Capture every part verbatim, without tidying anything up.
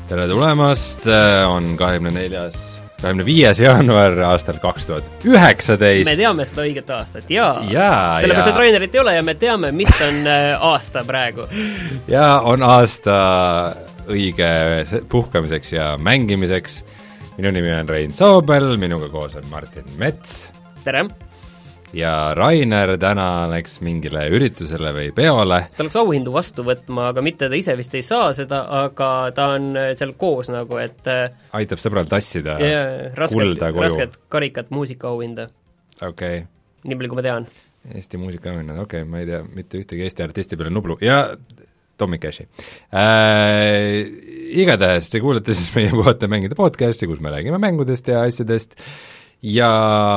tere tulemast, on kahekümne neljas, kahekümne viies jaanuar aastal kaks tuhat üheksateist. Me teame seda õiget aastat, jaa. Jaa, sellepärast, et Rainerit ei ole ja me teame, mis on aasta praegu. Ja on aasta õige puhkamiseks ja mängimiseks. Minu nimi on Rein Soobel, minuga koos on Martin Mets. Tere! Ja Rainer täna läks mingile üritusele või peole. Ta läks auhindu vastu võtma, aga mitte ta ise vist ei saa seda, aga ta on seal koos nagu, et aitab sõbral tassida yeah, rasket, kulda koju. Rasket karikat muusikaauhinda. Okei. Okay. Nii palju, kui ma tean. Eesti muusikaauhinda, okei okay,, ma ei tea, mitte ühtegi Eesti artisti peale Nublu. Ja Tommy Cashi. Äh, igatahes te kuulete siis meie Puhata mängida podcasti, kus me räägime mängudest ja asjadest. Ja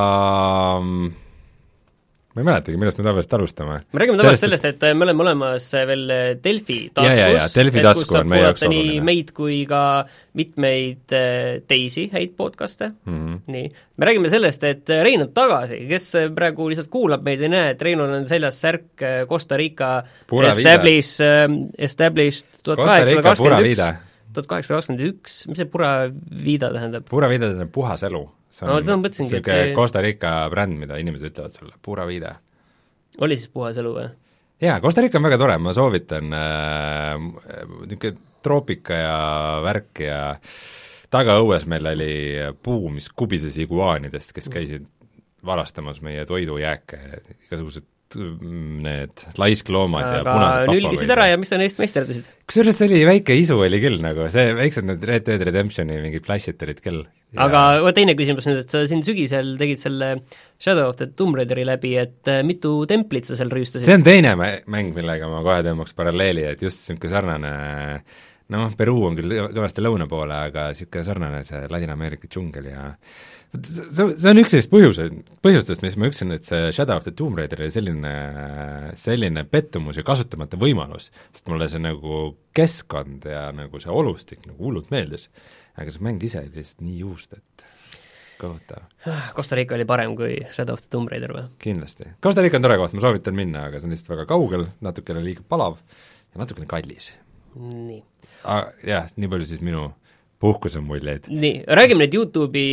ma ei mäletagi, millest me tavaliselt alustame. Me räägime tavaliselt sellest, et me oleme olemas veel Delfi taskus, ja, ja, ja, Delfi tasku kus saab kuulata nii meid kui ka mitmeid teisi häid podcaste. Mm-hmm. Nii. Me räägime sellest, et Rein on tagasi, kes praegu lihtsalt kuulab meid ja näe, et Reinul on seljas särk Costa Rica Establish, Established tuhat kaheksasada kakskümmend üks. tuhat kaheksasada kakskümmend üks, mis see Pura Vida tähendab? Pura Vida tähendab puhas elu. See on no, mõtlesingi, see... Costa Rica bränd, mida inimesed ütlevad sulle, Pura Vida. Oli siis puhas elu või? Jaa, Costa Rica on väga tore, ma soovitan äh, niisugune troopika ja värk ja tagaõues meil oli puu, mis kubises iguaanidest, kes käisid varastamas meie toidujääke, igasugused need laiskloomad ja punased papavõid. Nülgisid ära ja mis sa neist meisterdasid? Kusjuures see oli väike isu oli küll nagu, see väiksed need Red Dead Redemptioni mingid flashid olid küll. Ja... Aga teine küsimus nüüd, et sa siin sügisel tegid selle Shadow of the Tomb Raideri läbi, et mitu templit sa seal rüüstasid? See on teine mäng, millega ma kohe tõmbaks paralleeli, et just niisugune sarnane, noh, Peruu on küll kõvasti lõuna poole, aga niisugune sarnane see Ladina-Ameerika džungel ja see, see on üks sellist põhjused, põhjustest, mis ma ütlesin, et see Shadow of the Tomb Raider oli selline, selline pettumus ja kasutamata võimalus, sest mulle see nagu keskkond ja nagu see olustik nagu hullult meeldis, aga see mäng ise oli lihtsalt nii juust, et kohutav. Costa Rica oli parem kui Shadow of the Tomb Raider või? Kindlasti. Costa Rica on tore koht, ma soovitan minna, aga see on lihtsalt väga kaugel, natukene liiga palav ja natukene kallis. Nii. Ah, jah, nii palju siis minu puhkus on muljeid. Nii, räägime need YouTube'i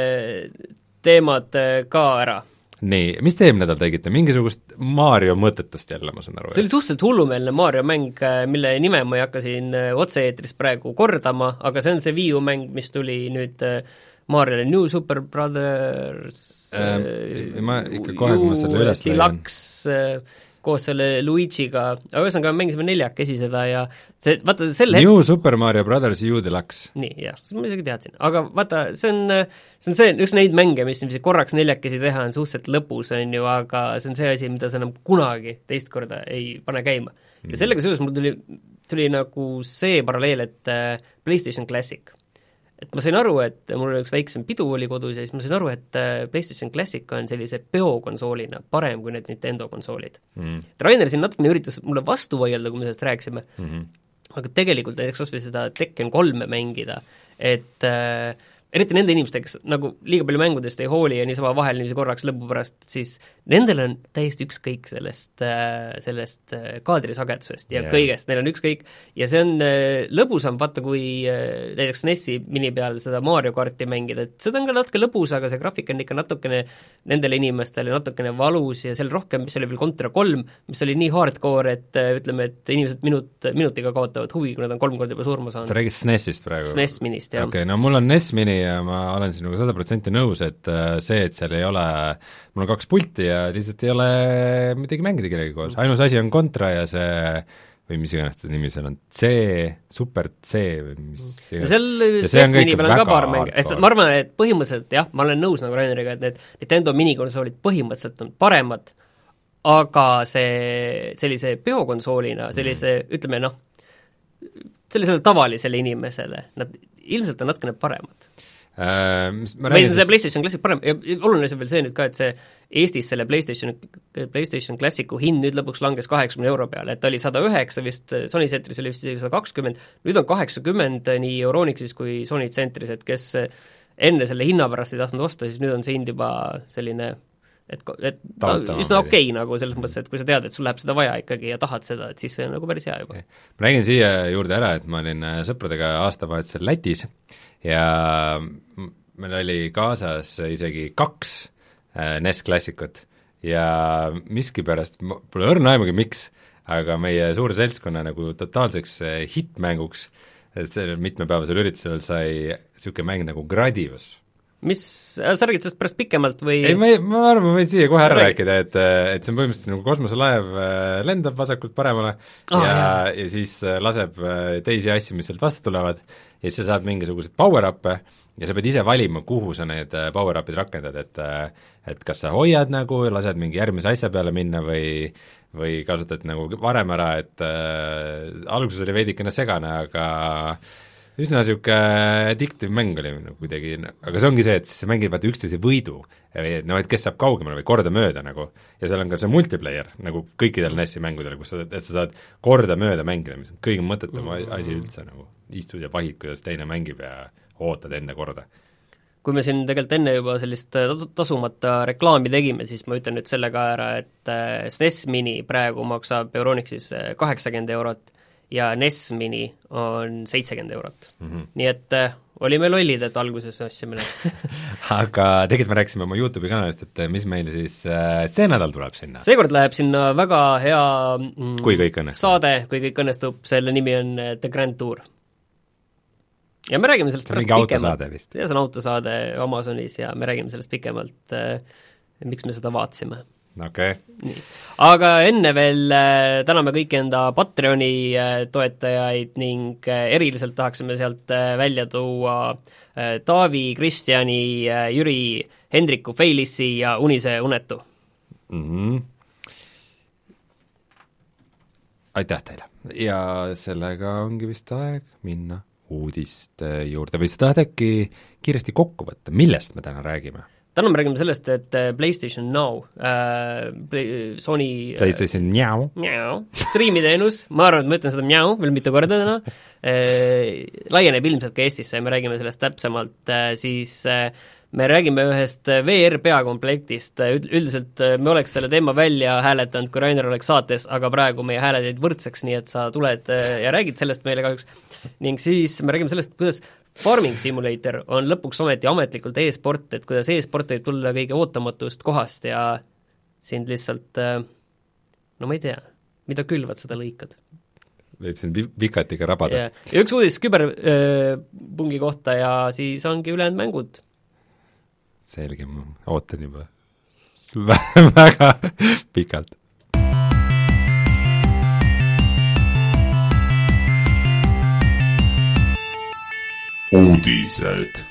teemad ka ära. Nii, mis te eelmine nädal tegite? Mingisugust Mario mõtetust jälle, ma saan aru. See oli suhteliselt hullumeelne Mario mäng, mille nime ma ei hakka siin otse-eetris praegu kordama, aga see on see Wii U mäng, mis tuli nüüd Mariole New Super Brothers ähm, ma ikka kohe, kui ma selle üles leian. Koos selle Luigiga, aga ühesõnaga mängisime neljakesi seda ja see, vaata sel hetk... New Super Mario Brothers U Deluxe. Nii, jah, ma isegi teadsin, aga vaata, see on, see on see, üks neid mänge, mis korraks neljakesi teha on suhteliselt lõpus, on ju, aga see on see asi, mida sa enam kunagi teist korda ei pane käima. Ja sellega seoses mul tuli, tuli nagu see paralleel, et PlayStation Classic. Et ma sain aru, et mul üks väiksem pidu oli kodus ja siis ma sain aru, et PlayStation Classic on sellise peokonsoolina parem kui need Nintendo konsoolid. Mm. Rainer siin natukene üritas mulle vastu vaielda, kui me sellest rääkisime, mm-hmm. aga tegelikult näiteks kasvõi seda Tekken kolme mängida, et äh, eriti nende inimestega, kes nagu liiga palju mängudest ei hooli ja niisama vahel niiviisi korraks lõbu pärast, siis nendel on täiesti ükskõik sellest, sellest kaadrisagedusest ja yeah. kõigest, neil on ükskõik ja see on lõbusam, vaata kui näiteks N E S-i mini peal seda Mario karti mängida, et seda on ka natuke lõbus, aga see graafik on ikka natukene nendele inimestele natukene valus ja seal rohkem, mis oli veel Contra kolm, mis oli nii hardcore, et ütleme, et inimesed minut, minutiga kaotavad huvi, kui nad on kolm korda juba surma saanud. Sa räägid S N E S-ist praegu? S N E S minist, jah. Okei, okay, no mul on N E S mini ja ma olen sinuga sada protsenti nõus, et see, et seal ei ole, mul on kaks pulti ja lihtsalt ei ole midagi mängida kellegi koos. Ainus asi on Contra ja see, või mis iganes ta nimi seal on, C, Super C või mis iganes. Seal S N E S mini peal on ka paar mänge, et ma arvan, et põhimõtteliselt jah, ma olen nõus nagu Raineriga, et need Nintendo minikonsoolid põhimõtteliselt on paremad, aga see sellise peokonsoolina, sellise, mm. ütleme noh, sellisele tavalisele inimesele, nad ilmselt on natukene paremad. Äh, meil on see PlayStation Classic parem ja oluline see veel see nüüd ka, et see Eestis selle PlayStation, PlayStation Classicu hind nüüd lõpuks langes kaheksakümne euro peale, et ta oli sada üheksa vist, Sony Centris oli vist sada kakskümmend, nüüd on kaheksakümmend nii Euronixis kui Sony Centris, et kes enne selle hinna pärast ei tahtnud osta, siis nüüd on see hind juba selline et, et ta üsna okei okay, nagu selles mõttes, et kui sa tead, et sul läheb seda vaja ikkagi ja tahad seda, et siis see on nagu päris hea juba. Ma räägin siia juurde ära, et ma olin sõpradega aastavahetusel Lätis ja meil oli kaasas isegi kaks N E S klassikut ja miskipärast, pole õrna aimugi miks, aga meie suure seltskonna nagu totaalseks hittmänguks, et sellel mitmepäevasel üritusel sai niisugune mäng nagu Gradius. Mis, sa räägid sellest pärast pikemalt või? Ei, ma, ma arvan, ma võin siia kohe ära rääkida, et, et see on põhimõtteliselt nagu kosmoselaev lendab vasakult paremale oh, ja, ja siis laseb teisi asju, mis sealt vastu tulevad ja siis sa saad mingisugused power-up'e ja sa pead ise valima, kuhu sa need power-up'id rakendad, et et kas sa hoiad nagu, lased mingi järgmise asja peale minna või või kasutad nagu varem ära, et äh, alguses oli veidikene segane, aga üsna niisugune addictive mäng oli nagu kuidagi, aga see ongi see, et siis sa mängid vaata üksteise võidu, no et kes saab kaugemale või korda mööda nagu, ja seal on ka see multiplayer nagu kõikidel N E S-i mängudel, kus sa, et sa saad korda mööda mängida, mis on kõige mõttetum asi üldse nagu, istud ja pahid, kuidas teine mängib ja ootad enda korda. Kui me siin tegelikult enne juba sellist tasumata reklaami tegime, siis ma ütlen nüüd selle ka ära, et S N E S Mini praegu maksab Euronixis kaheksakümmend eurot ja N E S Mini on seitsekümmend eurot mm. -hmm. Nii et äh, olime lollid, et alguses ostsime aga tegelikult me rääkisime oma YouTube'i kanalist, et mis meil siis äh, see nädal tuleb sinna? Seekord läheb sinna väga hea mm, kui kõik õnnestub. saade, kui kõik õnnestub, selle nimi on The Grand Tour. Ja me räägime sellest pärast pikemalt. Ja see on autosaade Amazonis ja me räägime sellest pikemalt, äh, miks me seda vaatsime. Okay. Aga enne veel äh, täname kõiki enda Patreoni äh, toetajaid ning äh, eriliselt tahaksime sealt äh, välja tuua äh, Taavi, Kristjani äh,, Jüri, Hendriku, Feilissi ja Unise Unetu. Mm-hmm. Aitäh teile! Ja sellega ongi vist aeg minna uudiste juurde või sa tahad äkki kiiresti kokku võtta, millest me täna räägime? Täna me räägime sellest, et PlayStation Now äh,, Play, Sony PlayStation äh, Now striimiteenus, ma arvan, et ma ütlen seda Now veel mitu korda täna äh,, laieneb ilmselt ka Eestisse ja me räägime sellest täpsemalt äh,, siis äh, me räägime ühest V R peakomplektist, üldiselt me oleks selle teema välja hääletanud, kui Rainer oleks saates, aga praegu meie hääled jäid võrdseks, nii et sa tuled ja räägid sellest meile kahjuks. Ning siis me räägime sellest, kuidas Farming Simulator on lõpuks ometi ametlikult e-sport, et kuidas e-sport võib tulla kõige ootamatust kohast ja sind lihtsalt, no ma ei tea, mida külvad, seda lõikad. Võib siin vikatiga rabada. Ja, ja üks uudis küberpungi kohta ja siis ongi ülejäänud mängud. Selge, ma ootan juba väga pikalt. Uudised.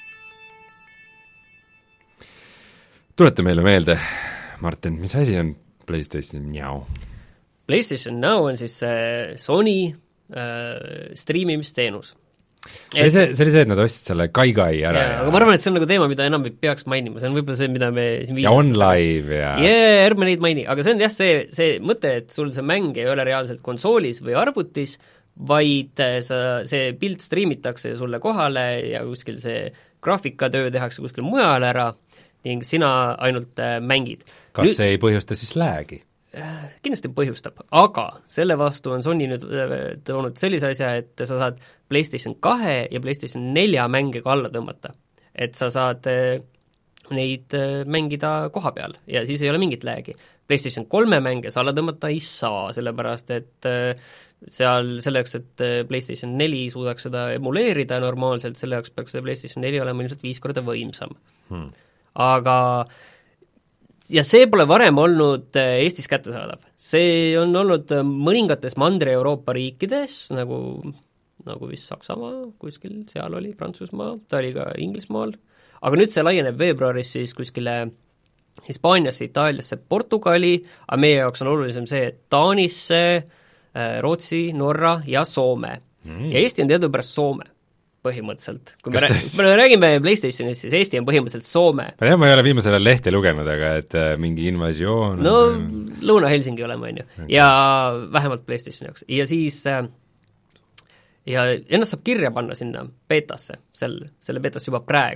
Tuleta meile meelde, Martin, mis asi on PlayStation Now? PlayStation Now on siis Sony äh, streamimisteenus. See oli see, see oli see, et nad ostsid selle Gaigai ära ja, ja aga ma arvan, et see on nagu teema, mida enam ei peaks mainima, see on võib-olla see, mida me siin ja on live ja yeah, ärme neid maini, aga see on jah see, see mõte, et sul see mäng ei ole reaalselt konsoolis või arvutis, vaid sa, see pilt striimitakse sulle kohale ja kuskil see graafikatöö tehakse kuskil mujal ära ning sina ainult mängid. Kas Nüüd, see ei põhjusta siis läägi? Kindlasti põhjustab, aga selle vastu on Sony nüüd toonud sellise asja, et sa saad PlayStation kahe ja PlayStation nelja mänge ka alla tõmmata. Et sa saad neid mängida koha peal ja siis ei ole mingit läägi. PlayStation kolme mänge sa alla tõmmata ei saa, sellepärast et seal selleks, et PlayStation neli suudaks seda emuleerida normaalselt, selle jaoks peaks see PlayStation neli olema ilmselt viis korda võimsam. Hmm. Aga ja see pole varem olnud Eestis kättesaadav. See on olnud mõningates Mandri-Euroopa riikides, nagu, nagu vist Saksamaa, kuskil seal oli Prantsusmaa, ta oli ka Inglismaal, aga nüüd see laieneb veebruaris siis kuskile Hispaaniasse, Itaaliasse, Portugali, aga meie jaoks on olulisem see, et Taanisse, Rootsi, Norra ja Soome. Mm. Ja Eesti on teadupärast Soome põhimõtteliselt. Kui me, rää- me räägime PlayStationist, siis Eesti on põhimõtteliselt Soome. Ma, jah, ma ei ole viimasel lehte lugenud, aga et äh, mingi invasioon no on... Lõuna-Helsingi oleme, on ju. Okay. Ja vähemalt PlayStationi jaoks. Ja siis äh, ja ennast saab kirja panna sinna betasse, sel, selle betasse juba praegu.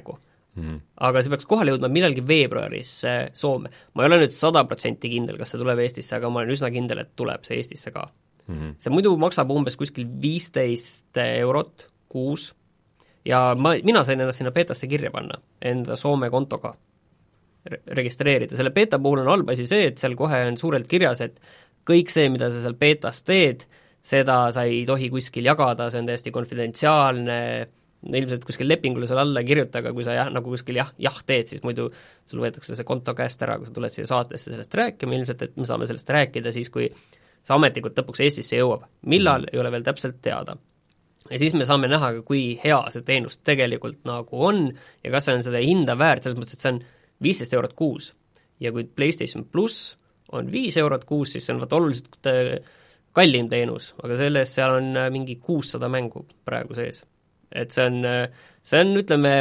mm-hmm. aga see peaks kohale jõudma millalgi veebruaris Soome. Ma ei ole nüüd sada protsenti kindel, kas see tuleb Eestisse, aga ma olen üsna kindel, et tuleb see Eestisse ka. Mm-hmm. See muidu maksab umbes kuskil viisteist eurot kuus ja ma, mina sain ennast sinna beetasse kirja panna, enda Soome kontoga re- registreerida. Selle beeta puhul on halb asi see, et seal kohe on suurelt kirjas, et kõik see, mida sa seal beetas teed, seda sa ei tohi kuskil jagada, see on täiesti konfidentsiaalne, ilmselt kuskil lepingule seal alla kirjuta, aga kui sa jah, nagu kuskil jah, jah teed, siis muidu sul võetakse see konto käest ära, kui sa tuled siia saatesse sellest rääkima, ilmselt, et me saame sellest rääkida siis, kui see ametlikult lõpuks Eestisse jõuab. Millal, ei ole veel täpselt teada. Ja siis me saame näha, kui hea see teenus tegelikult nagu on ja kas see on seda hinda väärt, selles mõttes, et see on viisteist eurot kuus. Ja kui PlayStation Plus on viis eurot kuus, siis see on vaat oluliselt kallim teenus, aga selles seal on mingi kuussada mängu praegu sees. Et see on, see on, ütleme,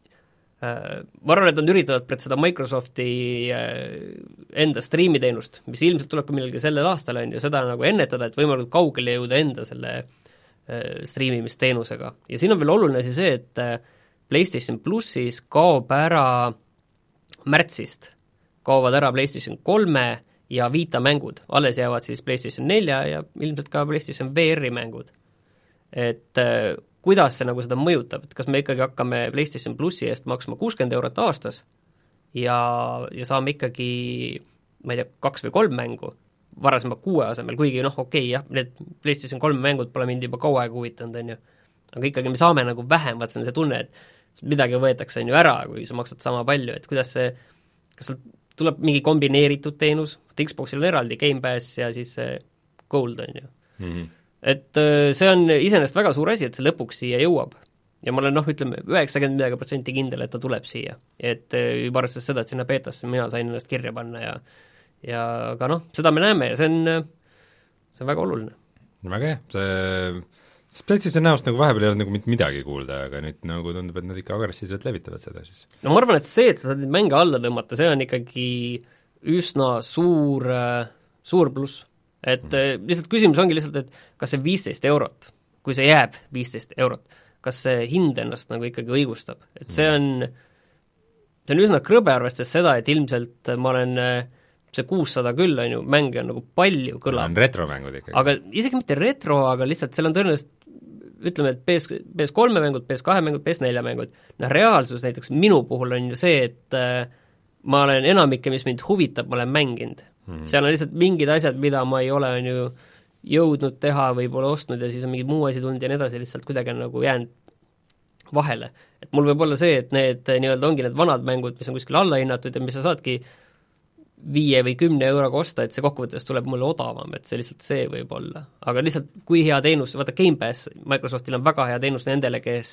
ma arvan, et on üritavad pret seda Microsofti enda striimiteenust, mis ilmselt tuleb ka millalgi sellel aastal, on ju, seda nagu ennetada, et võimalikult kaugele jõuda enda selle striimimisteenusega. Ja siin on veel oluline asi see, et PlayStation Plussis kaob ära märtsist, kaovad ära PlayStation kolme ja Vita mängud, alles jäävad siis PlayStation nelja ja ilmselt ka PlayStation V R-i mängud. Et kuidas see nagu seda mõjutab, et kas me ikkagi hakkame PlayStation Plussi eest maksma kuuskümmend eurot aastas ja, ja saame ikkagi, ma ei tea, kaks või kolm mängu varasema kuue asemel, kuigi noh, okei okay, jah, need PlayStation kolme mängud pole mind juba kaua aega huvitanud, on ju. Aga ikkagi me saame nagu vähem, vaat see on see tunne, et midagi võetakse on ju ära, kui sa maksad sama palju, et kuidas see, kas seal tuleb mingi kombineeritud teenus, et Xboxil on eraldi Game Pass ja siis Gold on ju. Mm-hmm. Et see on iseenesest väga suur asi, et see lõpuks siia jõuab. Ja ma olen noh, ütleme, üheksakümmend midagi protsenti kindel, et ta tuleb siia. Et juba arvestades seda, et sinna beetasse mina sain ennast kirja panna ja ja aga noh, seda me näeme ja see on, see on väga oluline. Väga hea, see, see PlayStation näost nagu vahepeal ei ole nagu midagi kuulda, aga nüüd nagu tundub, et nad ikka agressiivselt levitavad seda siis. No ma arvan, et see, et sa saad neid mänge alla tõmmata, see on ikkagi üsna suur, suur pluss. Et mm. lihtsalt küsimus ongi lihtsalt, et kas see viisteist eurot, kui see jääb viisteist eurot, kas see hind ennast nagu ikkagi õigustab. Et see on, see on üsna krõbe arvestades seda, et ilmselt ma olen see kuussada küll on ju, mänge on nagu palju kõlab. On retromängud ikkagi. Aga isegi mitte retro, aga lihtsalt seal on tõenäoliselt, ütleme, et P S, P S kolme mängud, P S kahe mängud, P S nelja mängud. Noh, reaalsus näiteks minu puhul on ju see, et äh, ma olen enamikke, mis mind huvitab, ma olen mänginud. Hmm. Seal on lihtsalt mingid asjad, mida ma ei ole on ju jõudnud teha või pole ostnud ja siis on mingi muu asi tulnud ja nii edasi, lihtsalt kuidagi on nagu jäänud vahele. Et mul võib olla see, et need nii-öelda ongi need vanad mängud, mis on kuskil alla hinnatud ja mis sa saadki viie või kümne euroga osta, et see kokkuvõttes tuleb mulle odavam, et see lihtsalt see võib olla. Aga lihtsalt kui hea teenus, vaata Game Pass, Microsoftil on väga hea teenus nendele, kes,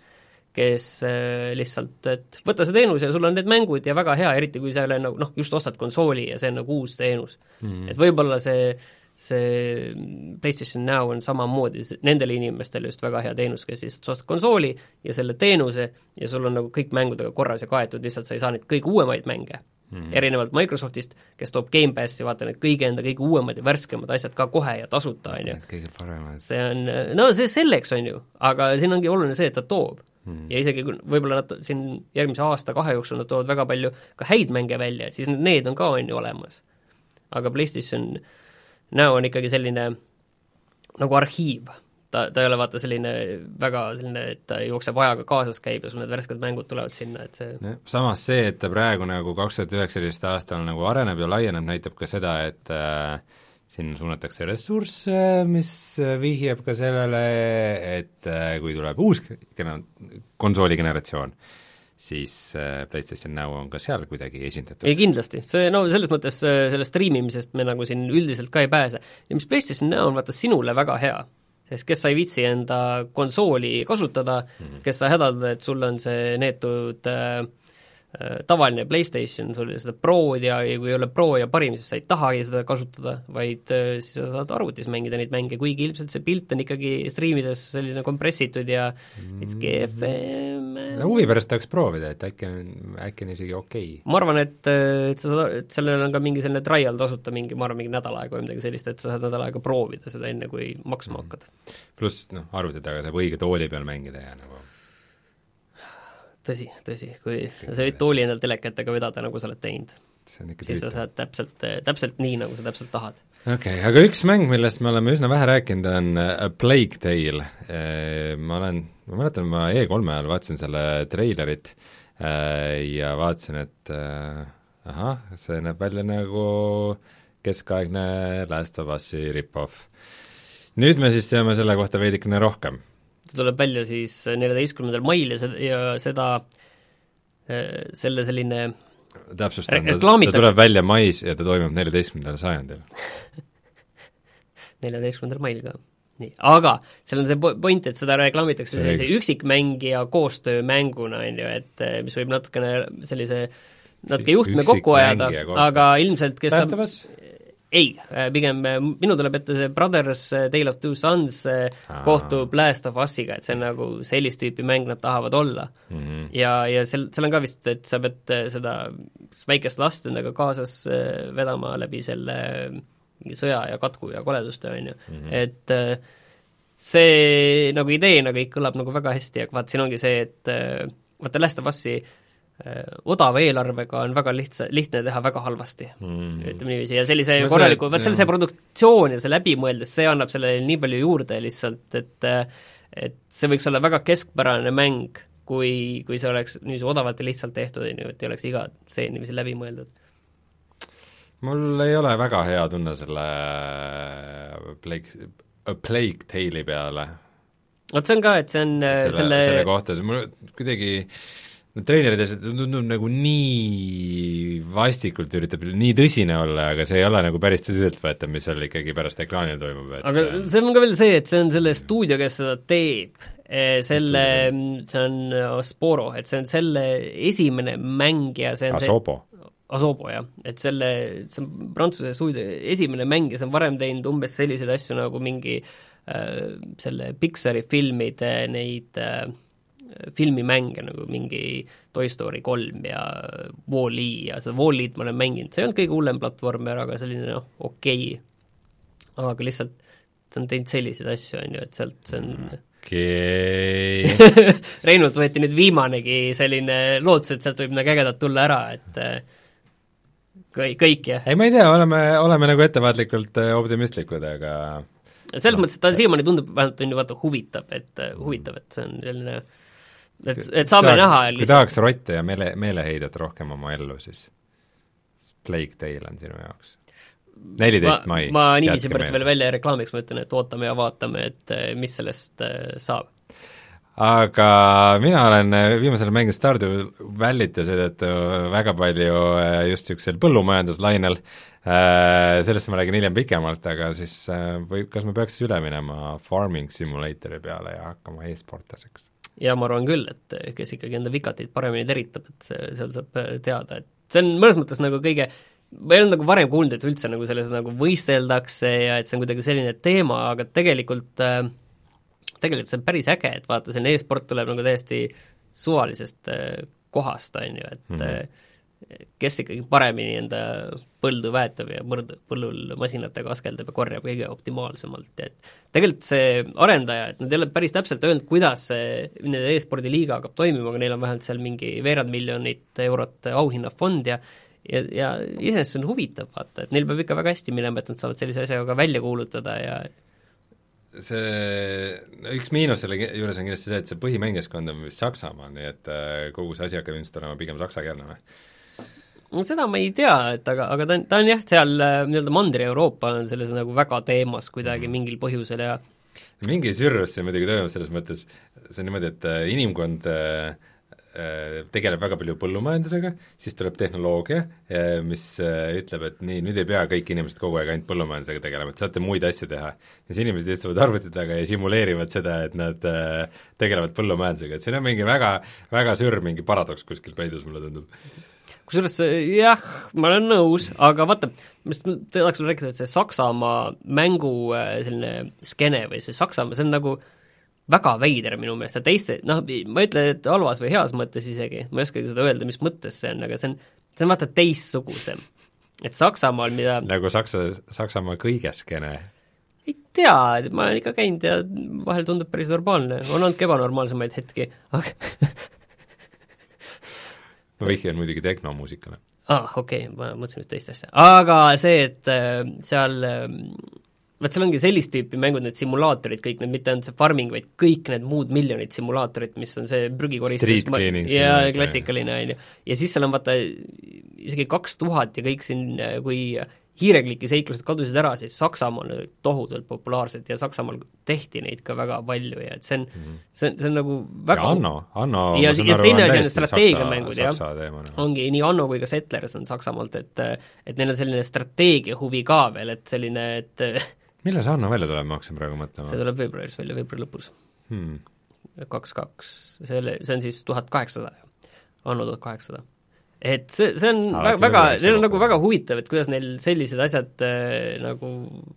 kes lihtsalt, et võta see teenus ja sul on need mängud ja väga hea, eriti kui sa ei ole nagu, noh, just ostad konsooli ja see on nagu uus teenus mm.. et võib-olla see, see PlayStation Now on samamoodi nendele inimestele just väga hea teenus, kes lihtsalt ostad konsooli ja selle teenuse ja sul on nagu kõik mängudega korras ja kaetud, lihtsalt sa ei saa neid kõige uuemaid mänge. Mm. Erinevalt Microsoftist, kes toob Game Passi, vaata need kõige enda kõige uuemad ja värskemad asjad ka kohe ja tasuta, on ju. Kõige paremad. See on, no see selleks on ju, aga siin ongi oluline see, et ta toob. Mm. Ja isegi võib-olla nad siin järgmise aasta kahe jooksul nad toovad väga palju ka häid mänge välja, siis need on ka on ju olemas. Aga PlayStation näo on ikkagi selline nagu arhiiv. Ta, ta ei ole vaata selline väga selline, et ta jookseb ajaga kaasas käib ja sul need värsked mängud tulevad sinna, et see no, samas see, et ta praegu nagu kaks tuhat üheksateist aastal nagu areneb ja laieneb, näitab ka seda, et äh, siin suunatakse ressursse, mis vihjab ka sellele, et äh, kui tuleb uus gena-, konsooligeneratsioon, siis äh, PlayStation Now on ka seal kuidagi esindatud. ei kindlasti, see no selles mõttes selle striimimisest me nagu siin üldiselt ka ei pääse. Ja mis PlayStation Now on vaata sinule väga hea, sest kes sa ei vitsi enda konsooli kasutada mm-hmm., kes sa hädaldad, et sul on see neetud äh, tavaline PlayStation, sul on seda Prod ja, ja kui ei ole Pro ja parim, siis sa ei tahagi seda kasutada, vaid äh, siis sa saad arvutis mängida neid mänge, kuigi ilmselt see pilt on ikkagi striimides selline kompressitud ja mm. it's G F M. No huvi pärast tahaks proovida, et äkki on, äkki on isegi okei okay.. Ma arvan, et, et sa saad, et sellel on ka mingi selline trial tasuta mingi, ma arvan, mingi nädal aega või midagi sellist, et sa saad nädal aega proovida seda enne, kui maksma mm. hakkad. Pluss, noh, arvuti taga saab õige tooli peal mängida ja nagu tõsi, tõsi, kui sa võid tooli endal telekatega vedada, nagu sa oled teinud, siis sa saad täpselt, täpselt nii, nagu sa täpselt tahad. okei okay,, aga üks mäng, millest me oleme üsna vähe rääkinud, on A Plague Tale. Ma olen, ma mäletan, ma E kolme ajal vaatasin selle treilerit ja vaatasin, et ahah, see näeb välja nagu keskaegne Last of Us'i rip-off. Nüüd me siis teame selle kohta veidikene rohkem. See tuleb välja siis neljateistkümnendal mail ja seda, ja seda selle selline täpsustan, ta, ta tuleb välja mais ja ta toimub neljateistkümnendal sajandil. neljateistkümnendal mail ka. Nii. Aga seal on see point, et seda reklaamitakse sellise üksikmängija koostöömänguna, on ju, et mis võib natukene sellise natuke juhtme kokku ajada, aga ilmselt kes saab... ei, pigem minu tuleb ette see Brothers Tale of Two Sons Aa. kohtub Last of Us'iga, et see on nagu sellist tüüpi mäng nad tahavad olla mm. -hmm. ja, ja seal, seal on ka vist, et sa pead seda väikest last endaga kaasas vedama läbi selle mingi sõja ja katku ja koleduste, on ju mm. -hmm. et see nagu ideena kõik kõlab nagu väga hästi, aga vaat siin ongi see, et vaata Last of Us'i odava eelarvega on väga lihtsa, lihtne teha väga halvasti mm., ütleme niiviisi, ja sellise no korraliku, vaat sellise produktsioon ja see läbimõeldus, see annab sellele nii palju juurde lihtsalt, et et see võiks olla väga keskpärane mäng, kui, kui see oleks niisugune odavalt ja lihtsalt tehtud, et ei oleks iga see niiviisi läbimõeldud. Mul ei ole väga hea tunne selle Plague, Plague Tale'i peale. Vot see on ka, et see on selle, selle... selle kohta, see mul kuidagi no treenerides tundub nagu nii vastikult üritab nii tõsine olla, aga see ei ole nagu päris tõsiseltvõetav, mis seal ikkagi pärast ekraanil toimub. Et... aga see on ka veel see, et see on selle stuudio, kes seda teeb, selle, see on Asporo, et see on selle esimene mäng ja see on Asobo. see Asobo, jah, et selle, see on Prantsuse stuudio esimene mäng ja see on varem teinud umbes selliseid asju nagu mingi äh, selle Pixari filmide neid äh, filmimänge, nagu mingi Toy Story kolm ja Wall-E ja seda Wall-E'd ma olen mänginud, see ei olnud kõige hullem platvormer, aga selline noh, okei okay. aga lihtsalt ta on teinud selliseid asju, on ju, et sealt see on okei okay. Reinult võeti nüüd viimanegi selline lootus, et sealt võib midagi ägedat tulla ära, et kõik, kõik jah. ei, ma ei tea, oleme, oleme nagu ettevaatlikult optimistlikud, aga selles mõttes, et ta siiamaani tundub, vähemalt on ju vaata huvitav, et huvitav, et see on selline et, et saame tahaks, näha kui tahaks rotte ja meele, meeleheidet rohkem oma ellu, siis Plague Tale on sinu jaoks. neliteist mai. Ma niiviisi pärit veel välja reklaamiks, ma ütlen, et ootame ja vaatame, et mis sellest saab. Aga mina olen viimasel mänginud Stardew Valley't ja seetõttu väga palju just niisugusel põllumajanduslainel, sellest ma räägin hiljem pikemalt, aga siis või kas me peaks üle minema Farming Simulatori peale ja hakkama e-sportaseks? Ja ma arvan küll, et kes ikkagi enda vikateid paremini teritab, et see, seal saab teada, et see on mõnes mõttes nagu kõige, ma ei olnud nagu varem kuulnud, et üldse nagu selles nagu võisteldakse ja et see on kuidagi selline teema, aga tegelikult tegelikult see on päris äge, et vaata, selline e-sport tuleb nagu täiesti suvalisest kohast, on ju, et mm-hmm. kes ikkagi paremini enda põldu väetab ja põrd, põllul masinatega askeldab ja korjab kõige optimaalsemalt, et tegelikult see arendaja, et nad ei ole päris täpselt öelnud, kuidas see nende e-spordi liiga hakkab toimima, aga neil on vähemalt seal mingi veerand miljonit eurot auhinnafond ja ja, ja iseenesest see on huvitav, vaata, et neil peab ikka väga hästi minema, et nad saavad sellise asjaga ka välja kuulutada ja see, üks miinus selle juures on kindlasti see, et see põhimängiskond on vist Saksamaal, nii et kogu see asi hakkab ilmselt olema pigem saksakeelne või? no seda ma ei tea, et aga, aga ta on, ta on jah, seal nii-öelda Mandri-Euroopa on selles nagu väga teemas kuidagi mingil põhjusel ja mingi sürrus see muidugi toimub selles mõttes, see on niimoodi, et inimkond tegeleb väga palju põllumajandusega, siis tuleb tehnoloogia, mis ütleb, et nii, nüüd ei pea kõik inimesed kogu aeg ainult põllumajandusega tegelema, et saate muid asju teha. ja siis inimesed istuvad arvuti taga ja simuleerivad seda, et nad tegelevad põllumajandusega, et siin on mingi väga, väga sürr mingi paradoks kuskil peidus, mulle tundub. Kusjuures jah, ma olen nõus, aga vaata, ma tahaks rääkida, et see Saksamaa mängu selline skene või see Saksamaa, see on nagu väga veider minu meelest ja teiste, noh, ma ei ütle, et halvas või heas mõttes isegi, ma ei oskagi seda öelda, mis mõttes see on, aga see on, see on vaata teistsugusem. Et Saksamaal, mida nagu Saksa, Saksamaa kõigeskene? Ei tea, ma olen ikka käinud ja vahel tundub päris normaalne, on olnud ka ebanormaalsemaid hetki, aga ma vihjan muidugi tehnomuusikale. aa ah,, okei okay,, ma mõtlesin nüüd teist asja. Aga see, et äh, seal äh, vaat seal ongi sellist tüüpi mängud, need simulaatorid, kõik need, mitte ainult see farming, vaid kõik need muud miljonid simulaatorid, mis on see prügikoristus ja klassikaline, on ju. Ja siis seal on vaata isegi kaks tuhat ja kõik siin, kui hiirekliki seiklused kadusid ära, siis Saksamaal olid tohutult populaarsed ja Saksamaal tehti neid ka väga palju ja et see on mm., see on, see on nagu väga ja Anno, Anno ja, ja teine asi on strateegiamängud, jah, teema, no. ongi nii Anno kui ka Settlers on Saksamaalt, et et neil on selline strateegia huvi ka veel, et selline, et millal see Anno välja tuleb, ma hakkasin praegu mõtlema? See tuleb veebruaris välja, veebruari lõpus hmm.. kaks kaks, selle, see on siis tuhat kaheksasada, Anno tuhat kaheksasada. Et see, see on ah, väga, väga neil on nagu väga huvitav, et kuidas neil sellised asjad äh, nagu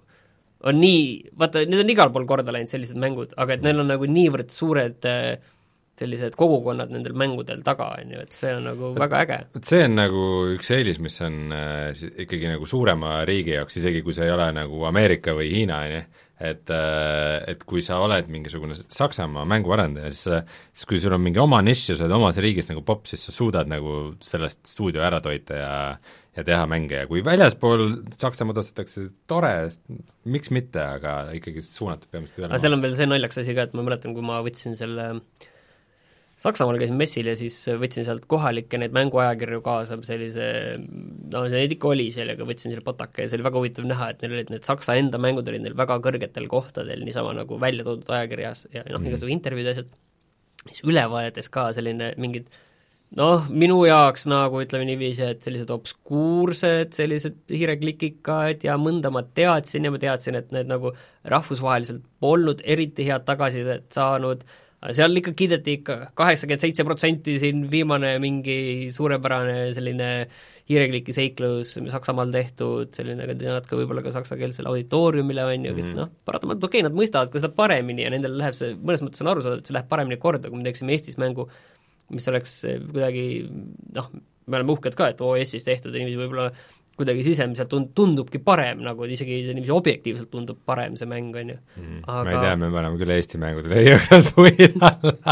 on nii, vaata, need on igal pool korda läinud sellised mängud, aga et neil on nagu niivõrd suured äh, sellised kogukonnad nendel mängudel taga, on ju, et see on nagu väga äge. Et see on nagu üks eelis, mis on äh, ikkagi nagu suurema riigi jaoks, isegi kui see ei ole nagu Ameerika või Hiina, on ju, et, äh, et kui sa oled mingisugune Saksamaa mänguarendaja, siis, siis kui sul on mingi oma nišš ja sa oled omas riigis nagu popp, siis sa suudad nagu sellest stuudio ära toita ja ja teha mänge ja kui väljaspool Saksamaad ostetakse tore, miks mitte, aga ikkagi suunatud peamiselt üle. Aga seal on veel see naljaks asi ka, et ma mäletan, kui ma võtsin selle Saksamaal käisin messil ja siis võtsin sealt kohalikke neid mänguajakirju kaasa, sellise, no see neid ikka oli seal, aga võtsin selle pataka ja see oli väga huvitav näha, et neil olid need Saksa enda mängud olid neil väga kõrgetel kohtadel, niisama nagu välja toodud ajakirjas ja noh, mm. igasugu intervjuud ja asjad, siis ülevaadates ka selline mingid noh, minu jaoks nagu ütleme niiviisi, et sellised obskuursed, sellised hiireklikikad ja mõnda ma teadsin ja ma teadsin, et need nagu rahvusvaheliselt polnud eriti head tagasisidet saanud, seal ikka kiideti ikka kaheksakümmend seitse protsenti siin viimane mingi suurepärane selline hiirekliki seiklus Saksamaal tehtud, selline ka natuke võib-olla ka saksakeelsele auditooriumile on ju, kes mm -hmm. noh, paratamatult okei okay,, nad mõistavad ka seda paremini ja nendel läheb see, mõnes mõttes on aru saada, et see läheb paremini korda, kui me teeksime Eestis mängu, mis oleks kuidagi noh, me oleme uhked ka, et oo Eestis tehtud ja niiviisi võib-olla kuidagi sisemiselt tund, tundubki parem, nagu isegi niiviisi objektiivselt tundub parem see mäng, on ju. Mm, aga ma ei tea, me paneme küll Eesti mängudele jõuad puid alla.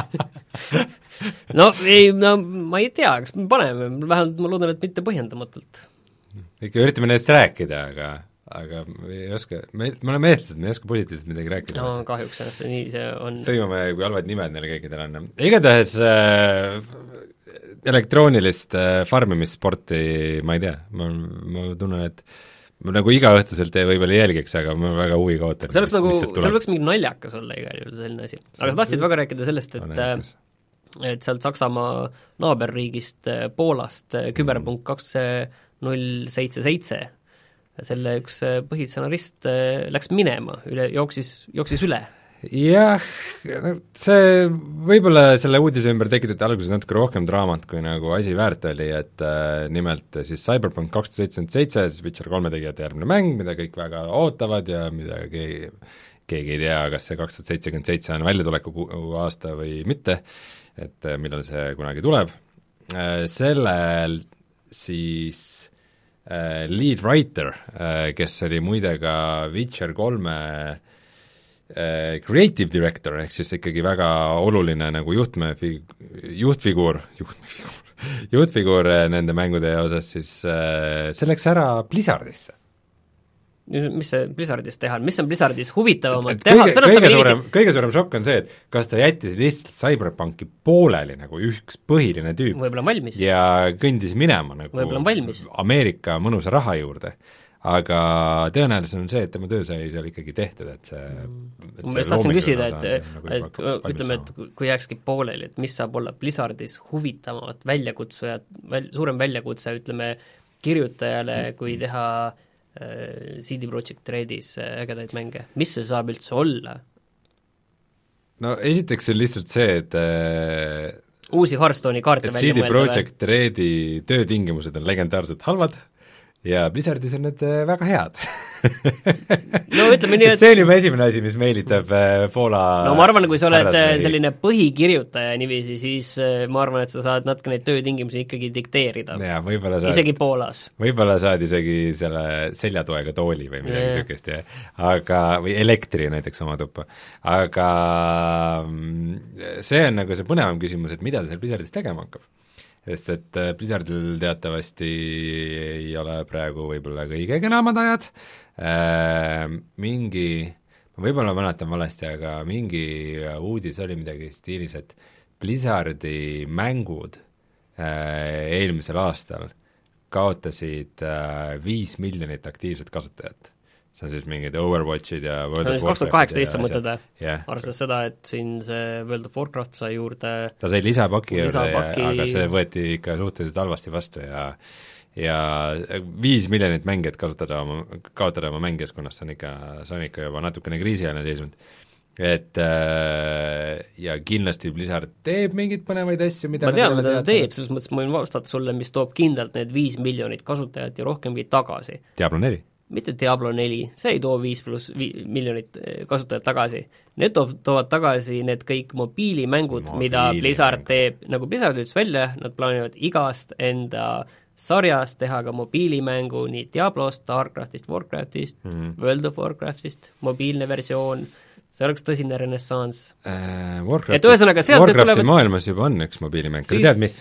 no ei, no ma ei tea, kas me paneme, vähemalt ma loodan, et mitte põhjendamatult. ikka üritame neist rääkida, aga aga me ei oska, me, me oleme eestlased, me ei oska positiivselt midagi rääkida. no kahjuks, see nii see on. sõimame, kui halvad nimed neile kõikidel on. igatahes äh, elektroonilist äh, farmimissporti ma ei tea, ma, ma tunnen, et ma nagu igaõhtuselt ei võib-olla jälgiks, aga ma väga huviga ootan. see oleks nagu, seal võiks mingi naljakas olla igal juhul selline asi. aga sa tahtsid väga rääkida sellest, et et sealt Saksamaa naaberriigist Poolast küberpunkt kaks null seitse seitse selle üks põhitsenarist läks minema, üle, jooksis, jooksis üle. Jah, see võib-olla selle uudise ümber tekitati alguses natuke rohkem draamat, kui nagu asi väärt oli, et äh, nimelt siis Cyberpunk kaks tuhat seitsekümmend seitse, siis Witcher kolme tegijate järgmine mäng, mida kõik väga ootavad ja mida keegi, keegi ei tea, kas see kaks tuhat seitsekümmend seitse on väljatuleku aasta või mitte, et äh, millal see kunagi tuleb äh,. Sellel siis äh, lead writer äh,, kes oli muide ka Witcher kolme creative director, ehk siis ikkagi väga oluline nagu juhtme fi-, juhtfiguur, juhtfiguur, juhtfiguur nende mängude osas, siis äh, see läks ära Blizzardisse. Mis see Blizzardis teha, mis on Blizzardis huvitavamat teha? Kõige, kõige, suurem, kõige suurem šokk on see, et kas ta jättis lihtsalt Cyberpunki pooleli nagu üks põhiline tüüp võib-olla on valmis. Ja kõndis minema nagu Ameerika mõnusa raha juurde. Aga tõenäoliselt on see, et tema töö sai seal ikkagi tehtud, et see et ma just tahtsin küsida, et, et, et ütleme, et kui jääkski pooleli, et mis saab olla Blizzardis huvitavamat väljakutsujat, väl, suurem väljakutse, ütleme, kirjutajale, kui teha äh, C D Projekt Redis ägedaid mänge, mis see saab üldse olla? No esiteks on lihtsalt see, et äh, uusi Hearthstone'i kaarte välja mõelda. C D Projekt Redi töötingimused on legendaarselt halvad ja Blizzardis on need väga head. no ütleme nii, et see on juba esimene asi, mis meelitab Poola no ma arvan, kui sa oled härrasmehi. Selline põhikirjutaja niiviisi, siis ma arvan, et sa saad natuke neid töötingimusi ikkagi dikteerida. Jaa, võib-olla saad isegi Poolas. Võib-olla saad isegi selle seljatoega tooli või midagi yeah. Sükest, ja aga, või elektri näiteks oma tuppa. Aga see on nagu see põnevam küsimus, et mida ta seal Blizzardis tegema hakkab. sest et Blizzardil teatavasti ei ole praegu võib-olla kõige kenamad ajad, mingi, ma võib-olla mäletan valesti, aga mingi uudis oli midagi stiilis, et Blizzardi mängud eelmisel aastal kaotasid viis miljonit aktiivset kasutajat. See on siis mingid Overwatchid ja World of Warcraft. kaks tuhat kaheksateist sa mõtled, yeah. arvestades seda, et siin see World of Warcraft sai juurde ta sai lisapaki juurde, lisapaki... aga see võeti ikka suhteliselt halvasti vastu ja ja viis miljonit mängijat kasutada oma, kaotada oma mängijaskonnast, see on ikka, see on ikka juba natukene kriisiajaline seisund. Et ja kindlasti Blizzard teeb mingeid põnevaid asju, mida ma tean, mida ta teeb, selles mõttes ma võin vastata sulle, mis toob kindlalt need viis miljonit kasutajat ja rohkemgi tagasi. Diablo neli? Mitte Diablo neli, see ei too viis pluss vi- miljonit kasutajat tagasi. Need toob, toovad tagasi need kõik mobiilimängud, Mobiili mida Blizzard mängud. teeb, nagu Blizzard ütles välja, nad plaanivad igast enda sarjast teha ka mobiilimängu nii Diablost, Starcraftist, Warcraftist, mm -hmm. World of Warcraftist, mobiilne versioon, see oleks tõsine renessanss äh,. Warcrafti, et ühesõnaga sealt Warcrafti tulevad... maailmas juba on üks mobiilimäng, kas sa tead, mis?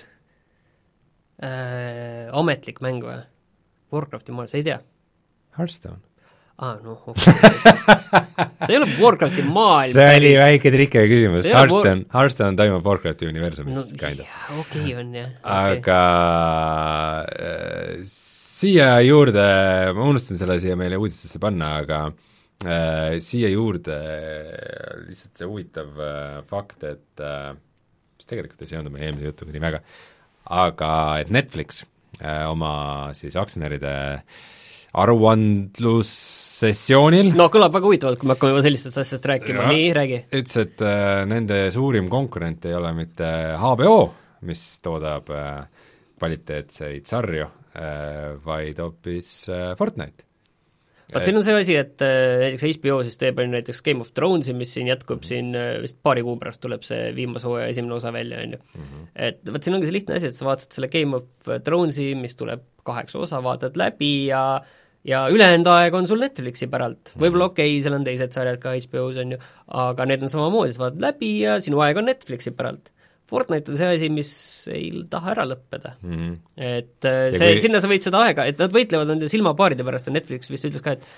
Äh, ametlik mäng või? Warcrafti maailmas, ei tea. Hearthstone. Ah, no, okay. see ei ole Warcrafti maailm. See oli väike trikke küsimus. Hearthstone, War... Hearthstone toimub Warcrafti universumis. No jah, okei okay on jah. Okay. Aga äh, siia juurde, ma unustasin selle siia meile uudistesse panna, aga äh, siia juurde lihtsalt see huvitav äh, fakt, et äh, mis tegelikult ei seondu meie eelmise jutuga nii väga, aga et Netflix äh, oma siis aktsionäride aruandlussessioonil no kõlab väga huvitavalt, kui me hakkame juba sellistest asjast rääkima, nii, räägi. Ütles, et äh, nende suurim konkurent ei ole mitte H B O, mis toodab äh, kvaliteetseid sarju äh,, vaid hoopis äh, Fortnite. vaat siin on see asi, et äh, näiteks H B O siis teeb näiteks Game of Thronesi, mis siin jätkub mm. siin äh, vist paari kuu pärast tuleb see viimase hooaja esimene osa välja, on ju. Et vaat siin ongi see lihtne asi, et sa vaatad selle Game of Thronesi, mis tuleb kaheksa osa, vaatad läbi ja ja ülejäänud aeg on sul Netflixi päralt. Võib-olla okei okay,, seal on teised sarjad ka H B O-s, on ju, aga need on samamoodi, sa vaatad läbi ja sinu aeg on Netflixi päralt. Fortnite on see asi, mis ei taha ära lõppeda mm. -hmm. Et see, kui... sinna sa võid seda aega, et nad võitlevad nende silmapaaride pärast ja Netflix vist ütles ka, et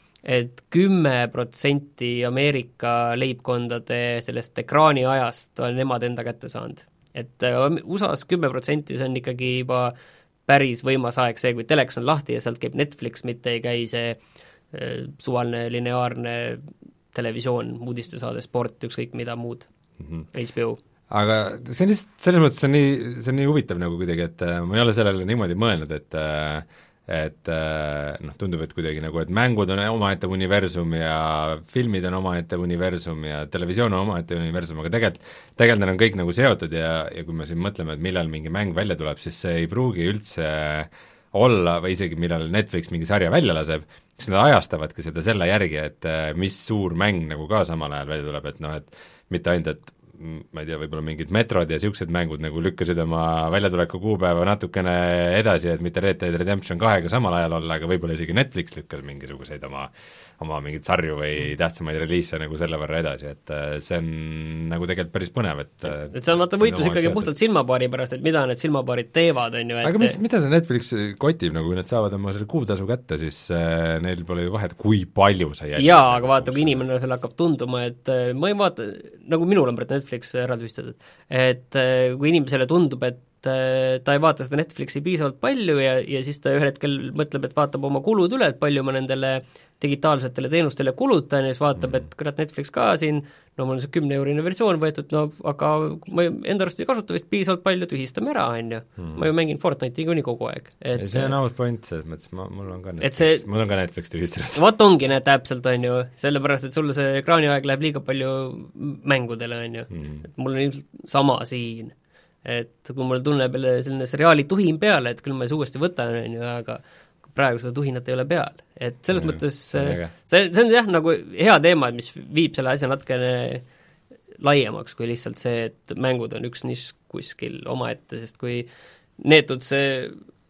et kümme protsenti Ameerika leibkondade sellest ekraani ajast on nemad enda kätte saanud. Et U S A-s kümme protsenti see on ikkagi juba päris võimas aeg see, kui teleks on lahti ja sealt käib Netflix, mitte ei käi see äh, suvaline lineaarne televisioon, uudistesaade, sport, ükskõik mida muud mm, -hmm. H B O. Aga see on lihtsalt, selles mõttes see on nii, see on nii huvitav nagu kuidagi, et äh, ma ei ole sellele niimoodi mõelnud, et äh, et noh, tundub, et kuidagi nagu, et mängud on omaette universum ja filmid on omaette universum ja televisioon on omaette universum, aga tegelikult tegelikult need on kõik nagu seotud ja, ja kui me siin mõtleme, et millal mingi mäng välja tuleb, siis see ei pruugi üldse olla või isegi millal Netflix mingi sarja välja laseb, siis nad ajastavadki seda selle järgi, et mis suur mäng nagu ka samal ajal välja tuleb, et noh, et mitte ainult, et ma ei tea, võib-olla mingid metrod ja niisugused mängud nagu lükkasid oma väljatuleku kuupäeva natukene edasi, et mitte Red Dead Redemption kahega samal ajal olla, aga võib-olla isegi Netflix lükkas mingisuguseid oma oma mingeid sarju või tähtsamaid reliise nagu selle võrra edasi, et see on nagu tegelikult päris põnev, et et see on vaata võitlus ikkagi puhtalt silmapaari pärast, et mida need silmapaarid teevad, on ju, et aga mis, mida see Netflix kotib, nagu kui nad saavad oma selle kuutasu kätte, siis äh, neil pole ju vahet, kui palju sa jälgid. jaa, aga vaata, kui inimene selle hakkab tunduma, et ma ei vaata, nagu minul on praegu Netflix eraldivistatud, et kui inimesele tundub, et ta ei vaata seda Netflixi piisavalt palju ja, ja siis ta ühel hetkel mõtleb, et vaatab oma kulud üle, et palju ma nendele digitaalsetele teenustele kulutan ja siis vaatab, et kurat, Netflix ka siin, no mul on see kümne eurine versioon võetud, no aga ma enda arust ei kasuta vist piisavalt palju, tühistame ära, on ju. Ma ju mängin Fortnite'i kuni kogu aeg. Et, see on aus point, selles mõttes, ma, mul on ka Netflix, see, mul on ka Netflix tühistatud. Vaat ongi need täpselt, on ju, sellepärast, et sulle see ekraaniaeg läheb liiga palju mängudele, on ju. Mm. Et mul on ilmselt sama siin. Et kui mul tunneb jälle selline seriaali tuhin peale, et küll ma siis uuesti võtan, on ju, aga praegu seda tuhinat ei ole peal. Et selles mm, mõttes see, see on jah nagu hea teema, mis viib selle asja natukene laiemaks kui lihtsalt see, et mängud on üks nišš kuskil omaette, sest kui neetud see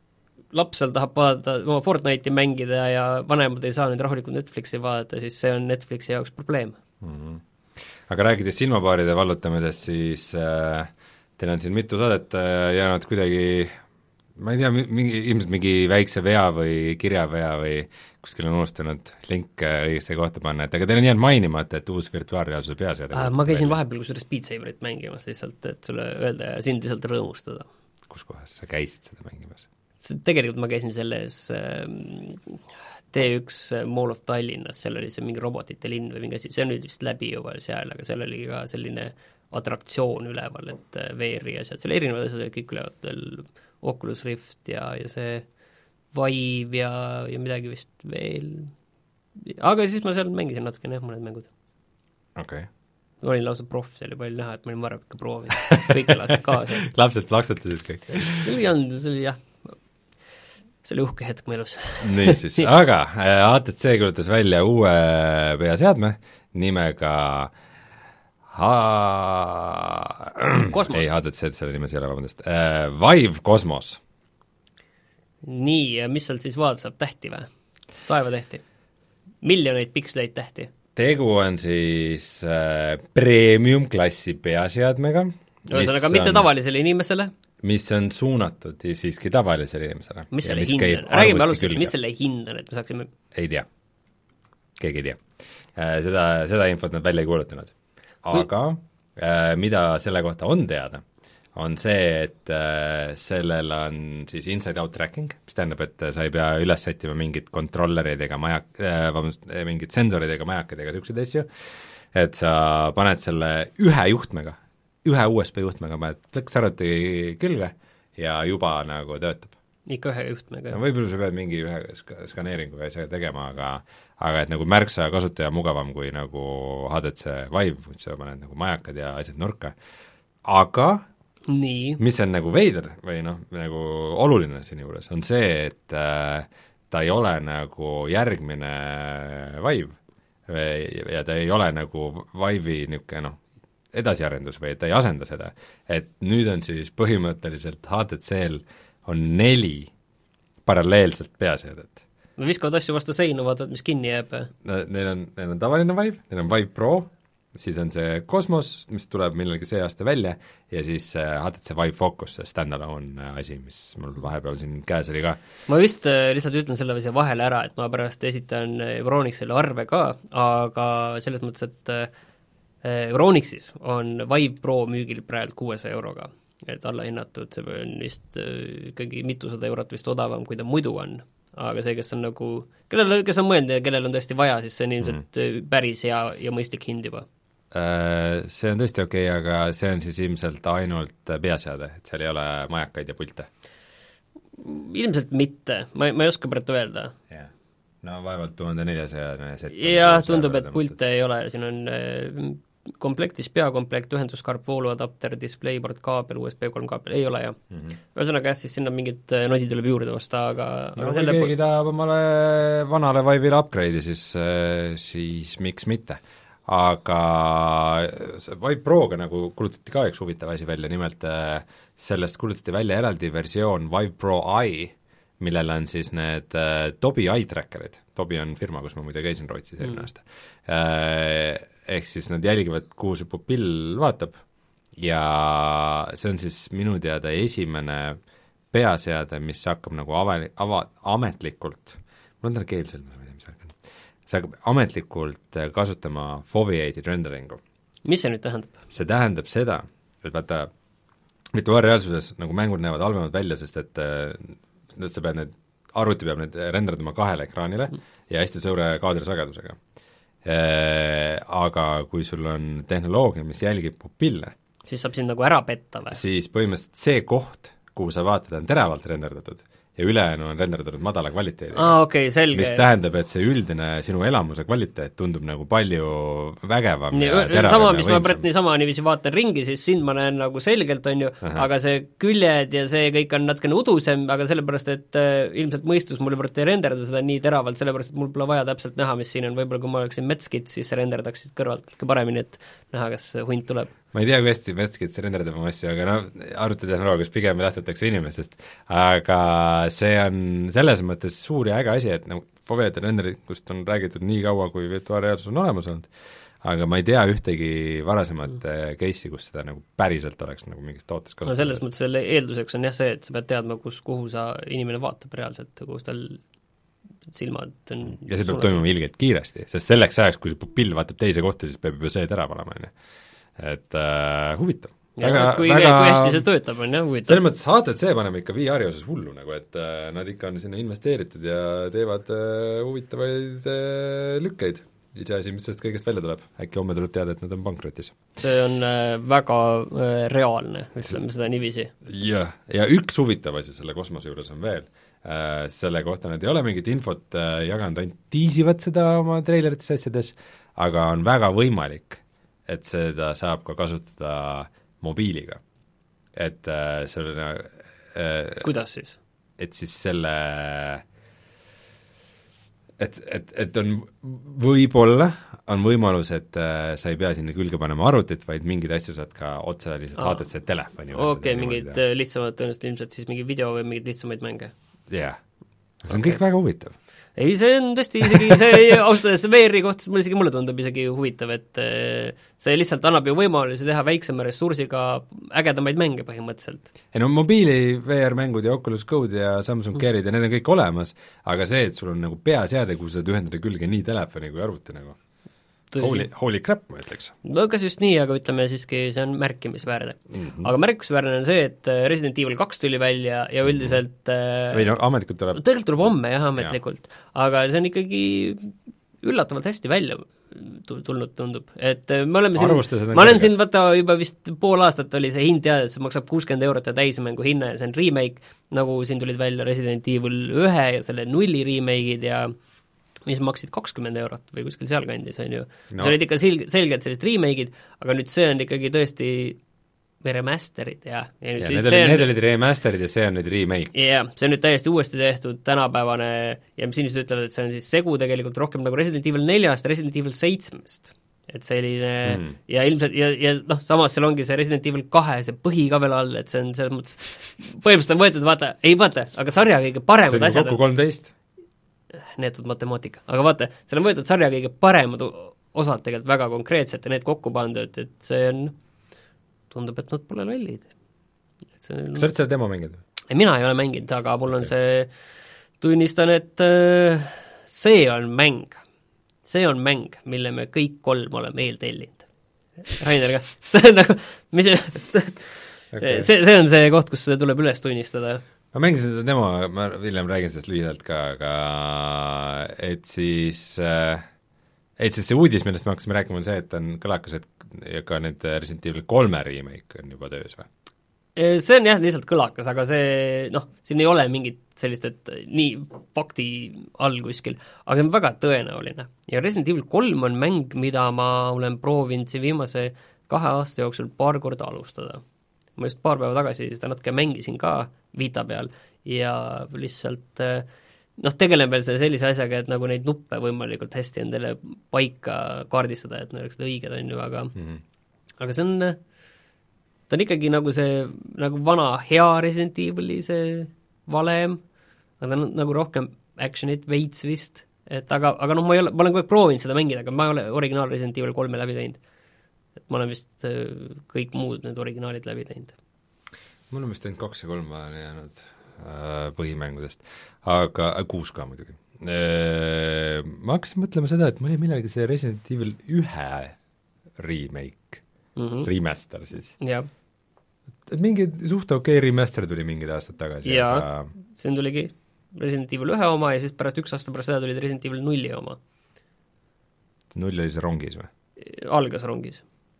laps seal tahab vaadata oma Fortnite'i mängida ja vanemad ei saa nüüd rahulikult Netflixi vaadata, siis see on Netflixi jaoks probleem mm. -hmm. Aga rääkides silmapaaride vallutamisest, siis äh, teil on siin mitu saadet jäänud kuidagi, ma ei tea, mingi, ilmselt mingi väikse vea või kirjavea või kuskil on unustanud link õigesse kohta panna, et aga teil on jäänud mainimata, et uus virtuaalreaalsuse peaseade äh, ma käisin välja. Vahepeal kusjuures Beat Saberit mängimas lihtsalt, et sulle öelda ja sind lihtsalt rõõmustada. Kus kohas sa käisid seda mängimas? Tegelikult ma käisin selles äh, T üks Mall of Tallinnas, seal oli see mingi robotite linn või mingi asi, see on nüüd vist läbi juba seal, aga seal oli ka selline atraktsioon üleval, et V R-i asjad, seal erinevad asjad olid kõik üleval, veel Oculus Rift ja, ja see Vive ja, ja midagi vist veel, aga siis ma seal mängisin natukene, mõned mängud. Okei okay. Ma olin lausa proff, see oli palju näha, et ma olin varem ikka proovinud, kõik elasid kaasa. Lapsed plaksutasid kõik? See oli olnud, see oli jah, see oli uhke hetk mu elus. Nii siis, aga A T C kuulutas välja uue peaseadme nimega Ha... Kosmos. ei, H T C, selle nimes ei ole, vabandust äh,. Vive Cosmos. Nii, ja mis seal siis vaadata saab, tähti või? Taevatähti? Miljoneid piksleid tähti? Tegu on siis äh, premium-klassi peaseadmega. Ühesõnaga mitte tavalisele inimesele? Mis on suunatud siiski tavalisele inimesele. Mis selle hind on? Räägime alustuseks, mis selle hind on, et me saaksime... Ei tea. Keegi ei tea. Äh, seda, seda infot nad välja ei kuulutanud. Aga äh, mida selle kohta on teada, on see, et äh, sellel on siis inside-out tracking, mis tähendab, et sa ei pea üles sättima mingid kontrollerid ega majak- äh,, vabandust, mingid sensorid ega majakad ega niisuguseid asju, et sa paned selle ühe juhtmega, ühe U S B juhtmega, paned plõks arvuti külge ja juba nagu töötab. Ikka ühe juhtmega. No võib-olla sa pead mingi ühe sk- skaneeringu või asjaga tegema, aga aga et nagu märksa kasutaja mugavam kui nagu H T C Vive, kus sa paned nagu majakad ja asjad nurka, aga nii. Mis on nagu veider või noh, nagu oluline siin juures, on see, et äh, ta ei ole nagu järgmine Vive ja ta ei ole nagu Vive'i niisugune noh, edasiarendus või et ta ei asenda seda, et nüüd on siis põhimõtteliselt H T C-l on neli paralleelselt peaseadet. No viskavad asju vastu seina, vaatavad, mis kinni jääb. Neil on, neil on tavaline Vive, neil on Vive Pro, siis on see Cosmos, mis tuleb millalgi see aasta välja, ja siis H T C Vive Focus, see stand-alone asi, mis mul vahepeal siin käes oli ka. Ma vist lihtsalt ütlen selle siia vahele ära, et ma pärast esitan Euronixile arve ka, aga selles mõttes, et Euronixis on Vive Pro müügil praegu kuuesaja euroga, et alla hinnatud, see on vist ikkagi mitusada eurot vist odavam, kui ta muidu on. Aga see, kes on nagu, kellel, kes on mõelnud ja kellel on tõesti vaja, siis see on ilmselt mm. päris hea ja mõistlik hind juba. See on tõesti okei okay,, aga see on siis ilmselt ainult peaseade, et seal ei ole majakaid ja pilte? Ilmselt mitte, ma, ma ei oska praegu öelda. Yeah. No vaevalt tuhande neljasaja set. Jah, tundub, et pilte ei ole, siin on komplektis peakomplekt, ühenduskarp, vooluadapter, displayboard, kaabel, U S B kolm kaabel, ei ole jah mm. -hmm. Ühesõnaga jah, siis sinna mingid nodid tuleb juurde osta, aga no aga kui keegi pol... tahab omale vanale Vive'ile upgrade'i, siis, siis miks mitte. Aga Vive Proga nagu kulutati ka üks huvitav asi välja, nimelt sellest kulutati välja eraldi versioon Vive Pro Eye, millel on siis need äh, Tobii eye trackerid, Tobii on firma, kus ma muide käisin Rootsis eelmine mm. aasta äh,, ehk siis nad jälgivad, kuhu see pupill vaatab ja see on siis minu teada esimene peaseade, mis hakkab nagu ava-, ava-, ametlikult, mul on tal keel selmas, ma ei tea, mis värk on, see hakkab ametlikult kasutama foveated renderingu. Mis see nüüd tähendab? See tähendab seda, et vaata, virtuaalreaalsuses nagu mängud näevad halvemad välja, sest et et sa pead need, arvuti peab need renderdama kahele ekraanile mm. ja hästi suure kaadrisagedusega. Aga kui sul on tehnoloogia, mis jälgib pupille, siis saab siin nagu ära petta või? Siis põhimõtteliselt see koht, kuhu sa vaatad, on teravalt renderdatud ja ülejäänu on renderdatud madala kvaliteediga. Aa, okei, selge. Mis tähendab, et see üldine sinu elamuse kvaliteet tundub nagu palju vägevam nii, ja teravam sama, ja mis ma praegu niisama niiviisi vaatan ringi, siis sind ma näen nagu selgelt, on ju, aga see küljed ja see kõik on natukene udusem, aga sellepärast, et äh, ilmselt mõistus mul praegu ei renderda seda nii teravalt, sellepärast, et mul pole vaja täpselt näha, mis siin on, võib-olla kui ma oleksin metskit, siis renderdaksid kõrvalt ka paremini, et näha, kas hunt tuleb. Ma ei tea, kui hästi metskits renderdab oma asju, aga noh, arvutitehnoloogias pigem lähtutakse inimestest, aga see on selles mõttes suur ja äge asi, et nagu foveated renderikust on räägitud nii kaua, kui virtuaalreaalsus on olemas olnud, aga ma ei tea ühtegi varasemat mm. case'i, kus seda nagu päriselt oleks nagu mingis tootes kasutatud. No selles mõttes selle eelduseks on jah see, et sa pead teadma, kus, kuhu sa inimene vaatab reaalselt, kus tal silmad on ja see peab toimuma ilgelt kiiresti, sest selleks ajaks, kui see pupill vaatab teise kohta, siis peab juba see terav olema, on ju. Et äh, huvitav. Ja, väga, kui, väga, kui hästi see töötab, on jah huvitav. Selles mõttes H T C paneme ikka V R-i osas hullu, nagu, et äh, nad ikka on sinna investeeritud ja teevad äh, huvitavaid äh, lükkeid. Iseasi, mis sellest kõigest välja tuleb. Äkki homme tuleb teada, et nad on pankrotis. See on äh, väga äh, reaalne, ütleme seda niiviisi. Jah, ja üks huvitav asi selle kosmose juures on veel. Äh, selle kohta nad ei ole mingit infot äh, jaganud, ainult tiisivad seda oma treilerites asjades, aga on väga võimalik, et seda saab ka kasutada mobiiliga. Et äh, selline äh, kuidas siis? Et siis selle et, et, et on võib-olla on võimalus, et äh, sa ei pea sinna külge panema arvutit, vaid mingid asju saad ka otse lihtsalt H T C telefoni. Okei, okay, mingid lihtsamad tõenäoliselt ilmselt siis mingi video või mingid lihtsamaid mänge. Jah, see on okay. Kõik väga huvitav. Ei, see on tõesti isegi, see austades V R-i kohta, mulle isegi mulle tundub isegi huvitav, et see lihtsalt annab ju võimalusi teha väiksema ressursiga ägedamaid mänge põhimõtteliselt. Ei no mobiili V R-mängud ja Oculus Code ja Samsung Gearid ja need on kõik olemas, aga see, et sul on nagu peaseade, kui sa saad ühendada külge nii telefoni kui arvuti nagu. Holy, holy crap, ma ütleks. No kas just nii, aga ütleme siiski, see on märkimisväärne. Mm-hmm. Aga märkimisväärne on see, et Resident Evil kaks tuli välja ja üldiselt või no ametlikult tuleb tegelikult tuleb homme jah, ametlikult, ja. Aga see on ikkagi üllatavalt hästi välja tulnud, tundub. Et me oleme siin, ma olen siin, vaata juba vist pool aastat oli see hind teada, et see maksab kuuskümmend eurot ja täismängu hinna ja see on remake, nagu siin tulid välja Resident Evil ühe ja selle nulli remake'id ja mis maksid kakskümmend eurot või kuskil sealkandis, on ju no.. see olid ikka selg- selgelt sellised remake'id, aga nüüd see on ikkagi tõesti remasterid, jah. Ja, ja need, oli, on, need olid remasterid ja see on nüüd remake. jah, see on nüüd täiesti uuesti tehtud, tänapäevane ja mis inimesed ütlevad, et see on siis segu tegelikult rohkem nagu Resident Evil neljast, Resident Evil seitsmest. Et selline mm. ja ilmselt, ja, ja noh, samas seal ongi see Resident Evil kahe, see põhi ka veel all, et see on selles mõttes, põhimõtteliselt on võetud, vaata, ei vaata, aga sarja kõige paremad asjad. See on kokku kolmteist. Neetud matemaatika, aga vaata, seal on võetud sarja kõige paremad osad tegelikult väga konkreetselt ja need kokku pandud, et see on, tundub, et nad pole lollid. On... kas sa oled selle demo mänginud? Mina ei ole mänginud, aga mul on okay. see, tunnistan, et see on mäng, see on mäng, mille me kõik kolm oleme eeltellinud. Rainer ka, see on nagu, mis okay. see, see on see koht, kus tuleb üles tunnistada. Ma mängisin seda demo, ma hiljem räägin sellest lühidalt ka, aga et siis, et siis see uudis, millest me hakkasime rääkima, on see, et on kõlakas, et ka need Resident Evil kolme remake on juba töös või? See on jah, lihtsalt kõlakas, aga see, noh, siin ei ole mingit sellist, et nii fakti all kuskil, aga see on väga tõenäoline. Ja Resident Evil kolm on mäng, mida ma olen proovinud siin viimase kahe aasta jooksul paar korda alustada. Ma just paar päeva tagasi seda natuke mängisin ka Vita peal ja lihtsalt noh, tegelen veel sellise asjaga, et nagu neid nuppe võimalikult hästi endale paika kaardistada, et need oleksid õiged, on ju, aga mm -hmm. aga see on, ta on ikkagi nagu see, nagu vana hea Resident Evili see valem, aga ta on nagu rohkem actionit veits vist, et aga, aga noh, ma ei ole, ma olen kogu aeg proovinud seda mängida, aga ma ei ole originaal Resident Evil kolme läbi teinud. Et ma olen vist kõik muud need originaalid läbi teinud. Mul on vist teinud kaks ja kolm vahel jäänud äh, põhimängudest, aga äh, kuus ka muidugi. Äh, ma hakkasin mõtlema seda, et ma olin millalgi see Resident Evil ühe remake mm, -hmm. remaster siis. Jah. Et mingi suht okei remaster tuli mingid aastad tagasi. Jaa, aga... see tuligi Resident Evil ühe oma ja siis pärast üks aasta pärast seda tulid Resident Evil nulli oma. Null oli see rongis või? Algas rongis.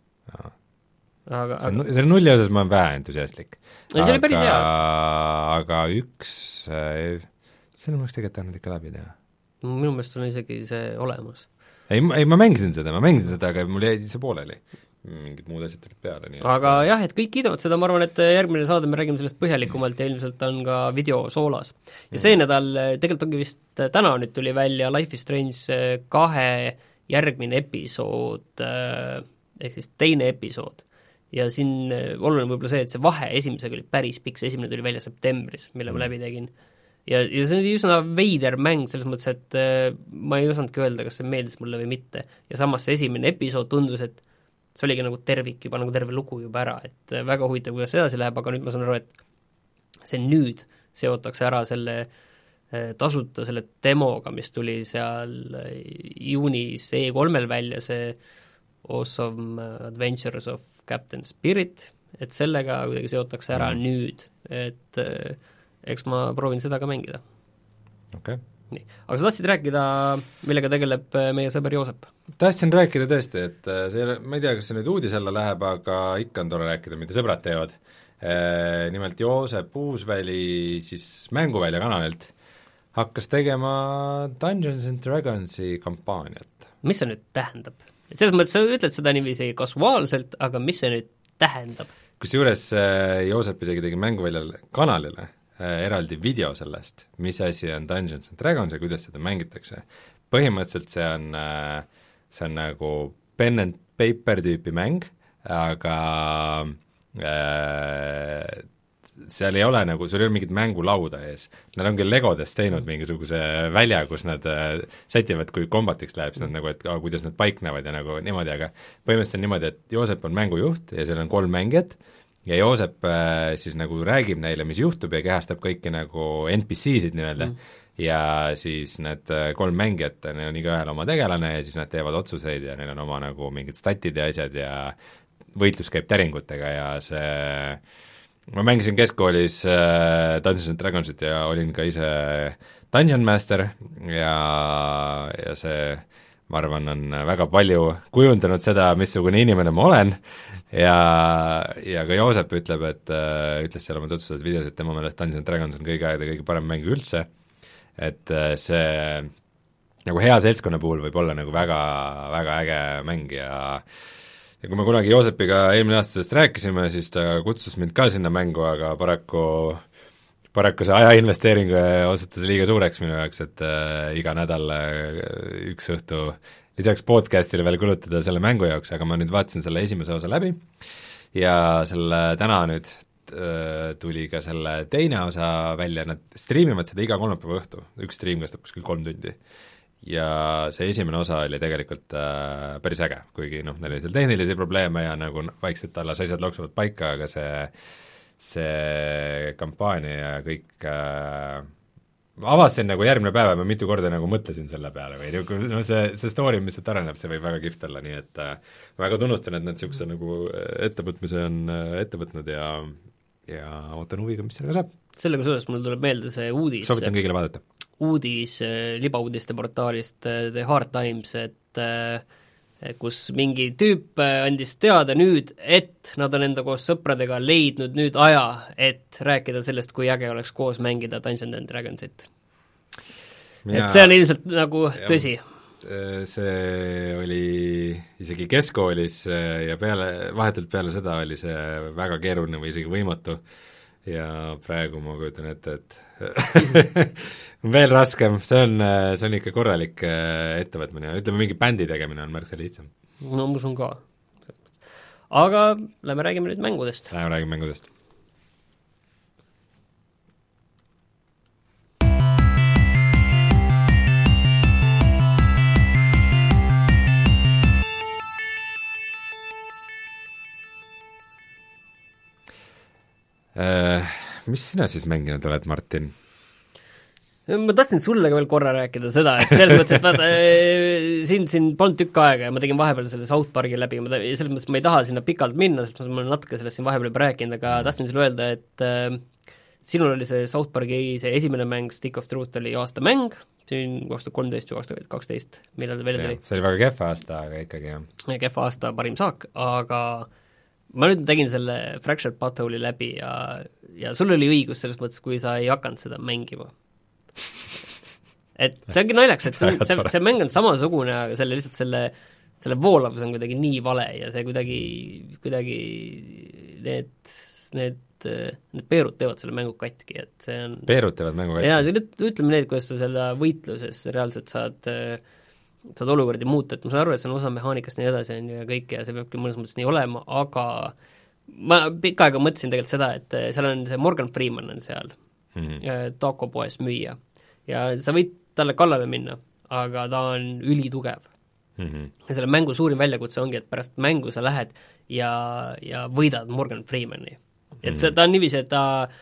Aga, see, aga... selle nulli osas ma olen vähe entusiastlik. See oli päris hea. Aga üks, selle ma oleks tegelikult tahtnud ikka läbi teha. Minu meelest on isegi see olemas. Ei, ei, ma mängisin seda, ma mängisin seda, aga mul jäi see pooleli. Mingid muud asjad tulid peale. Nii aga et... jah, et kõik kiidavad seda, ma arvan, et järgmine saade me räägime sellest põhjalikumalt ja ilmselt on ka video soolas. Ja see mm. nädal, tegelikult ongi vist täna nüüd tuli välja Life is Strange kahe järgmine episood, ehk siis teine episood. Ja siin oluline võib-olla see, et see vahe esimesega oli päris pikk, see esimene tuli välja septembris, mille mm. ma läbi tegin. ja, ja see oli üsna veider mäng selles mõttes, et äh, ma ei osanudki öelda, kas see meeldis mulle või mitte. Ja samas see esimene episood tundus, et see oligi nagu tervik juba, nagu terve lugu juba ära, et äh, väga huvitav, kuidas edasi läheb, aga nüüd ma saan aru, et see nüüd seotakse ära selle äh, tasuta selle demoga, mis tuli seal äh, juunis E kolmel välja, see Awesome Adventures of Captain Spirit, et sellega kuidagi seotakse ära mm. nüüd, et äh, eks ma proovin seda ka mängida. Okei. Okay. Nii. Aga sa tahtsid rääkida, millega tegeleb meie sõber Joosep? Tahtsin rääkida tõesti, et see, ma ei tea, kas see nüüd uudis alla läheb, aga ikka on tore rääkida, mida sõbrad teevad. Nimelt Joosep Uusväli siis Mänguvälja kanalilt hakkas tegema Dungeons and Dragonsi kampaaniat. Mis see nüüd tähendab? Selles mõttes sa ütled seda niiviisi kasuaalselt, aga mis see nüüd tähendab? Kusjuures Joosep isegi tegi Mänguväljal kanalile eraldi video sellest, mis asi on Dungeons and Dragons ja kuidas seda mängitakse. Põhimõtteliselt see on, see on nagu pen and paper tüüpi mäng, aga äh, seal ei ole nagu, sul ei ole mingit mängulauda ees. Nad on küll Legodest teinud mingisuguse välja, kus nad äh, sätivad, kui kombatiks läheb, siis nad nagu, et ah, kuidas nad paiknevad ja nagu niimoodi, aga põhimõtteliselt on niimoodi, et Joosep on mängujuht ja seal on kolm mängijat, ja Joosep äh, siis nagu räägib neile, mis juhtub ja kehastab kõiki nagu N P C-sid nii-öelda mm. ja siis need kolm mängijat, neil on igaühel oma tegelane ja siis nad teevad otsuseid ja neil on oma nagu mingid statid ja asjad ja võitlus käib täringutega ja see, ma mängisin keskkoolis äh, Dungeons and Dragonsit ja olin ka ise Dungeon Master ja, ja see ma arvan, on väga palju kujundanud seda, missugune inimene ma olen ja, ja ka Joosep ütleb, et äh, ütles seal oma tutvustuses videos, et tema meelest Dungeons and Dragons on kõige aegade kõige parem mäng üldse, et äh, see nagu hea seltskonna puhul võib olla nagu väga, väga äge mäng ja ja kui me kunagi Joosepiga eelmine aasta sellest rääkisime, siis ta kutsus mind ka sinna mängu, aga paraku paraku see ajainvesteering osutus liiga suureks minu jaoks, et äh, iga nädal äh, üks õhtu lisaks podcastile veel kulutada selle mängu jaoks, aga ma nüüd vaatasin selle esimese osa läbi ja selle täna nüüd äh, tuli ka selle teine osa välja, nad striimivad seda iga kolmapäeva õhtu, üks striim kestab kuskil kolm tundi. Ja see esimene osa oli tegelikult äh, päris äge, kuigi noh, neil oli seal tehnilisi probleeme ja nagu vaikselt alles asjad loksuvad paika, aga see see kampaania ja kõik äh, avastasin nagu järgmine päev ja ma mitu korda nagu mõtlesin selle peale või no see, see story, mis sealt areneb, see võib väga kihvt olla, nii et äh, väga tunnustan, et nad niisuguse nagu ettevõtmise on äh, ette võtnud ja ja ootan huviga, mis sellega saab. Sellega seoses mul tuleb meelde see uudis, soovitan kõigile vaadata. Uudis äh, libauudiste portaalist äh, The Hard Times, et äh, kus mingi tüüp andis teada nüüd, et nad on enda koos sõpradega leidnud nüüd aja, et rääkida sellest, kui äge oleks koos mängida Dungeons and Dragonsit. Et see on ilmselt nagu ja, tõsi. See oli isegi keskkoolis ja peale, vahetult peale seda oli see väga keeruline või isegi võimatu ja praegu ma kujutan ette, et veel raskem, see on, see on ikka korralik ettevõtmine, ütleme mingi bändi tegemine on märksa lihtsam. No ma usun ka. Aga lähme räägime nüüd mängudest. Lähme räägime mängudest. Uh, mis sina siis mänginud oled, Martin? Ma tahtsin sulle ka veel korra rääkida seda, et selles mõttes, et vaata, siin, siin polnud tükk aega ja ma tegin vahepeal selle South Parki läbi, ma ta, selles mõttes ma ei taha sinna pikalt minna, sest ma olen natuke sellest siin vahepeal juba rääkinud, aga tahtsin sulle öelda, et äh, sinul oli see South Parki see esimene mäng, Stick of Truth, oli aasta mäng, siin kaks tuhat kolmteist või kaks tuhat kaksteist, millal ta välja tuli. See oli väga kehva aasta, aga ikkagi jah. Kehva aasta parim saak, aga ma nüüd tegin selle Fractured Butthole'i läbi ja, ja sul oli õigus selles mõttes, kui sa ei hakanud seda mängima. Et see ongi naljaks, et see, see, see mäng on samasugune, aga selle lihtsalt selle, selle voolavus on kuidagi nii vale ja see kuidagi, kuidagi need, need, need peerud teevad selle mängu katki, et see on peerud teevad mängu katki? jaa, ütleme need, kuidas sa selle võitluses reaalselt saad saad olukordi muuta, et ma saan aru, et see on osa mehaanikast nii edasi on ja kõik ja see peabki mõnes mõttes nii olema, aga ma pikka aega mõtlesin tegelikult seda, et seal on see Morgan Freeman on seal mm-hmm. takopoes müüa. Ja sa võid talle kallale minna, aga ta on ülitugev mm-hmm. ja selle mängu suurim väljakutse ongi, et pärast mängu sa lähed ja, ja võidad Morgan Freemani. et see, ta on niiviisi, et ta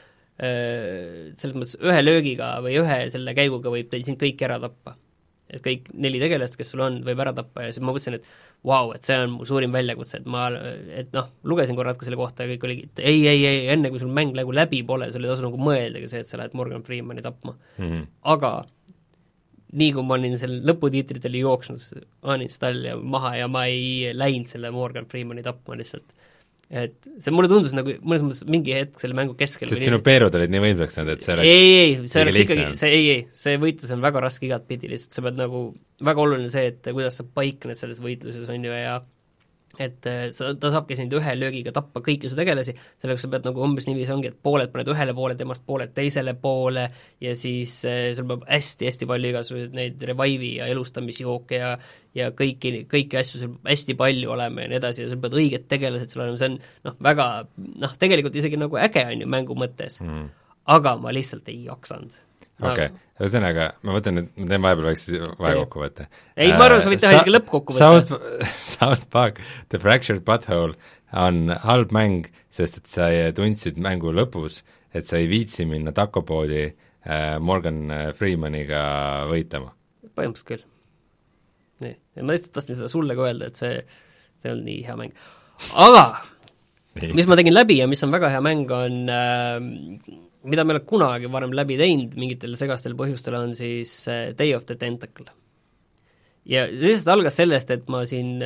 selles mõttes ühe löögiga või ühe selle käiguga võib teid siin kõik ära tappa. Et kõik neli tegelast, kes sul on, võib ära tappa ja siis ma mõtlesin, et vau, wow, et see on mu suurim väljakutse, et ma, et noh, lugesin korra ka selle kohta ja kõik oli, et ei, ei, ei, enne kui sul mäng nagu läbi pole, sul ei tasu nagu mõeldagi see, et sa lähed Morgan Freemani tapma mm-hmm. aga nii kui ma olin seal lõputiitritele jooksnud, uninstall ja maha ja ma ei läinud selle Morgan Freemani tapma lihtsalt. Et see mulle tundus nagu mõnes mõttes mingi hetk selle mängu keskel. Sest sinu peerud olid nii võimsaks nad, et see oleks ei, ei, see oleks ikkagi, see ei, ei, see võitlus on väga raske igat pidi, lihtsalt sa pead nagu, väga oluline see, et kuidas sa paikned selles võitluses, on ju, ja et sa, ta saabki sind ühe löögiga tappa kõiki su tegelasi, selleks sa pead nagu umbes niiviisi ongi, et pooled paned ühele poole temast, pooled teisele poole ja siis eh, sul peab hästi-hästi palju igasuguseid neid revive'i ja elustamisjooke ja ja kõiki, kõiki asju sul hästi palju olema ja nii edasi ja sul pead õiged tegelased sul olema, see on noh, väga noh, tegelikult isegi nagu äge on ju mängu mõttes mm., aga ma lihtsalt ei jaksanud. Okei okay., ühesõnaga, ma võtan nüüd, ma teen vahepeal väikse vahekokkuvõtte. ei, ma arvan, sa võid teha isegi lõppkokkuvõtte. South, South Park The Fractured Butthole on halb mäng, sest et sa tundsid mängu lõpus, et sa ei viitsi minna takopoodi äh, Morgan Freemaniga võitlema. Põhimõtteliselt küll. Nii, ja ma lihtsalt tahtsin seda sulle ka öelda, et see, see on nii hea mäng. Aga mis ma tegin läbi ja mis on väga hea mäng, on äh, mida me ei ole kunagi varem läbi teinud mingitel segastel põhjustel, on siis Day of the Tentacle. Ja see lihtsalt algas sellest, et ma siin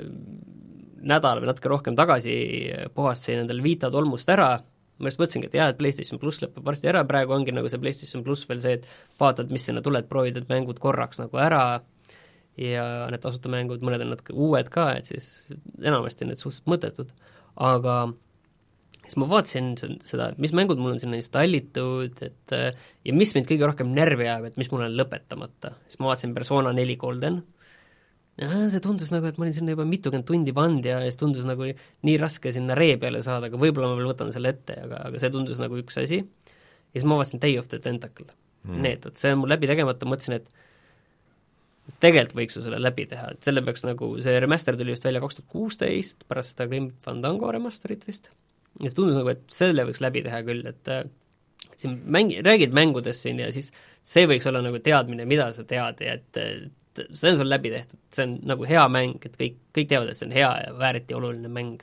nädal või natuke rohkem tagasi puhastasin endal Vita tolmust ära, ma just mõtlesingi, et jah, et PlayStation Plus lõpeb varsti ära, praegu ongi nagu see PlayStation Plus veel see, et vaatad, mis sinna tuleb, proovid need mängud korraks nagu ära ja need tasuta mängud, mõned on natuke uued ka, et siis enamasti need suhteliselt mõttetud, aga siis ma vaatasin seda, et mis mängud mul on sinna installitud, et ja mis mind kõige rohkem närvi ajab, et mis mul on lõpetamata. Siis ma vaatasin Persona neli Golden, ja see tundus nagu, et ma olin sinna juba mitukümmend tundi vand ja siis tundus nagu nii raske sinna ree peale saada, aga võib-olla ma veel võtan selle ette, aga, aga see tundus nagu üks asi. Ja siis ma vaatasin Day of the Tentacle mm.. Need, et see on mul läbi tegemata, mõtlesin, et tegelikult võiks ju selle läbi teha, et selle peaks nagu, see remaster tuli just välja kaks tuhat kuusteist, pärast seda Grim Fandango remasterit vist. Ja see tundus nagu, et selle võiks läbi teha küll, et, et siin mängi, räägid mängudest siin ja siis see võiks olla nagu teadmine, mida sa tead ja et, et see on sul läbi tehtud, see on nagu hea mäng, et kõik, kõik teavad, et see on hea ja vääriti oluline mäng.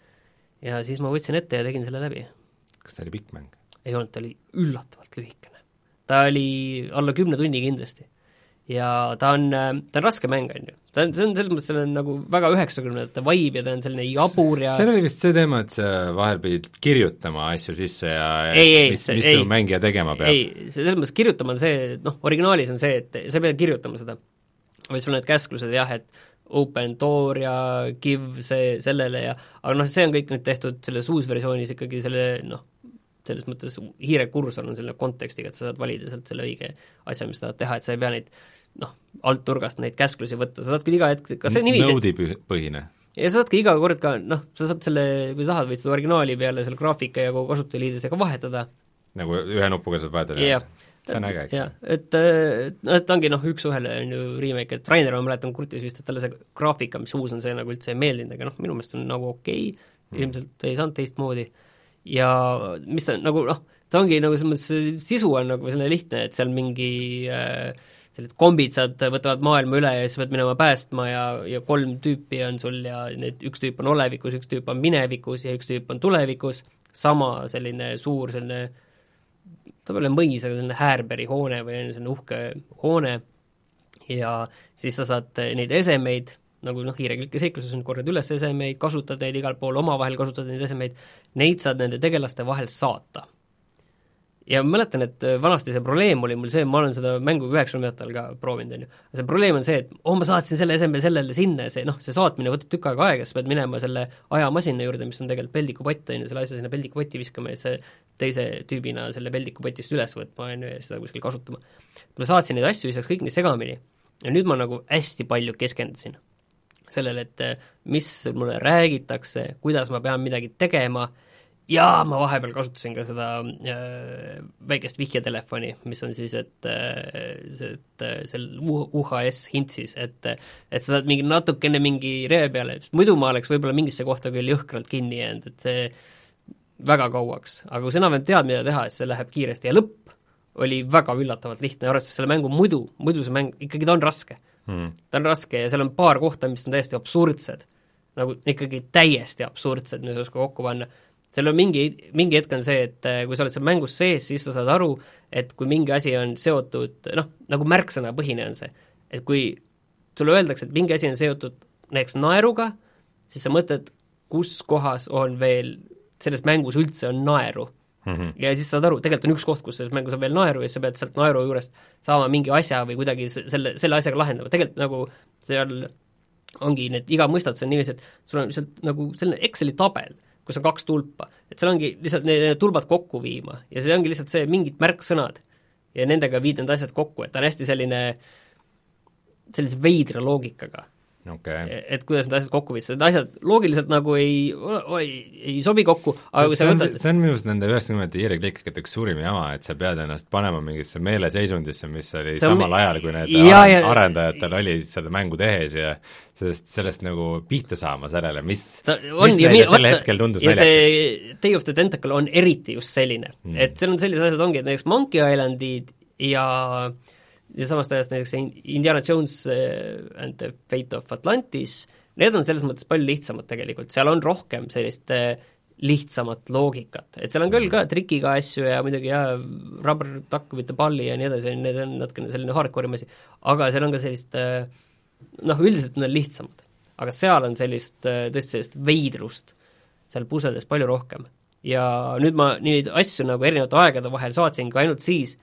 Ja siis ma võtsin ette ja tegin selle läbi. Kas ta oli pikk mäng? Ei olnud, ta oli üllatavalt lühikene. Ta oli alla kümne tunni kindlasti. Ja ta on, ta on raske mäng, on ju. Ta on, see on selles mõttes, see on nagu väga üheksakümnendate vibe ja ta on selline jabur ja see oli vist see teema, et sa vahel pidid kirjutama asju sisse ja ei, ei, mis, mis su mängija tegema peab? Ei, selles mõttes kirjutama on see, noh, originaalis on see, et sa pead kirjutama seda. Või sul need käsklused, jah, et open door ja give see sellele ja aga noh, see on kõik nüüd tehtud selles uusversioonis ikkagi selle, noh, selles mõttes hiirekursor on selle kontekstiga, et sa saad valida sealt selle õige asja, mis tahad teha, et sa ei pea neid noh, alt nurgast neid käsklusi võtta, sa saad küll iga hetk, kas see niiviisi nõudi põhine. Ja sa saadki iga kord ka, noh, sa saad selle, kui tahad, võid seda originaali peale selle graafika ja kogu kasutajaliidesega vahetada. Nagu ühe nupuga saad vahetada? jah. See on äge. jah, et, et ongi noh, üks ühele on ju remake, et Rainer, ma mäletan kurtis vist, et talle see graafika, mis uus on, see nagu üldse ei meeldinud, aga noh, minu meelest on nagu okei okay. mm., ilmselt ei saanud teistmoodi ja mis ta nagu noh, ta ongi nagu selles mõttes, sisu on nagu selline lihtne, et seal mingi äh, sellised kombid saad, võtavad maailma üle ja siis pead minema päästma ja, ja kolm tüüpi on sul ja need, üks tüüp on olevikus, üks tüüp on minevikus ja üks tüüp on tulevikus, sama selline suur selline, ta pole mõis, aga selline Härberi hoone või selline uhke hoone ja siis sa saad neid esemeid, nagu noh, hiirekilke seikluses on korrad üles esemeid, kasutad neid igal pool, omavahel kasutad neid esemeid, neid saad nende tegelaste vahel saata. Ja ma mäletan, et vanasti see probleem oli mul see, ma olen seda mängu üheksakümnendatel ka proovinud, on ju. See probleem on see, et oh, ma saatsin selle eseme sellele sinna, see, noh, see saatmine võtab tükk aega aega, sa pead minema selle ajamasina juurde, mis on tegelikult peldikupott, on ju, selle asja sinna peldikupotti viskama ja see teise tüübina selle peldikupotist üles võtma, on ju, ja seda kuskil kasutama. Ma saatsin neid asju, visaks kõik nii segamini ja nüüd ma nagu hästi palju keskendusin sellele, et mis mulle räägitakse, kuidas ma pean midagi tegema jaa, ma vahepeal kasutasin ka seda äh, väikest vihjetelefoni, mis on siis, et äh, see, et äh, seal U H S hintsis, et et sa saad mingi natukene mingi ree peale, muidu ma oleks võib-olla mingisse kohta küll jõhkralt kinni jäänud, et see väga kauaks, aga kui sa enam-vähem tead, mida teha, siis see läheb kiiresti ja lõpp oli väga üllatavalt lihtne, arvestades selle mängu muidu, muidu see mäng, ikkagi ta on raske hmm.. ta on raske ja seal on paar kohta, mis on täiesti absurdsed, nagu ikkagi täiesti absurdsed, mis ei oska kokku panna. Seal on mingi, mingi hetk on see, et kui sa oled seal mängus sees, siis sa saad aru, et kui mingi asi on seotud, noh, nagu märksõna põhine on see, et kui sulle öeldakse, et mingi asi on seotud näiteks naeruga, siis sa mõtled, kus kohas on veel, selles mängus üldse on naeru. Mm-hmm. Ja siis saad aru, tegelikult on üks koht, kus selles mängus on veel naeru ja sa pead sealt naeru juurest saama mingi asja või kuidagi selle, selle asjaga lahendama. Tegelikult nagu seal ongi need, iga mõistatus on niiviisi, et sul on lihtsalt nagu selline Exceli tabel, kus on kaks tulpa, et seal ongi lihtsalt need, need tulbad kokku viima ja see ongi lihtsalt see mingid märksõnad ja nendega viid need asjad kokku, et ta on hästi selline sellise veidra loogikaga. Okay. Et kuidas need asjad kokku viis, need asjad loogiliselt nagu ei, ei, ei sobi kokku, aga kui see on, võtad... see on minu arust nende üheksakümnendate hiireklikikate üks suurim jama, et sa pead ennast panema mingisse meeleseisundisse, mis oli on... samal ajal, kui need ja, ja... arendajatel oli seda mängu tehes ja sellest, sellest nagu pihta saama sellele, mis, ta, on, mis neile sel hetkel tundus naljakas. Ja see Day of the Tentacle on eriti just selline hmm., et seal on sellised asjad ongi, et näiteks Monkey Islandid ja ja samast ajast näiteks Indiana Jones and the Fate of Atlantis, need on selles mõttes palju lihtsamad tegelikult, seal on rohkem sellist lihtsamat loogikat, et seal on küll ka trikiga asju ja muidugi jah, rubber duck with the balli ja nii edasi, need on natukene selline hardcore'i asi, aga seal on ka sellist noh, üldiselt need on lihtsamad, aga seal on sellist, tõesti sellist veidrust seal puseldes palju rohkem ja nüüd ma neid asju nagu erinevate aegade vahel saatsin ka ainult siis,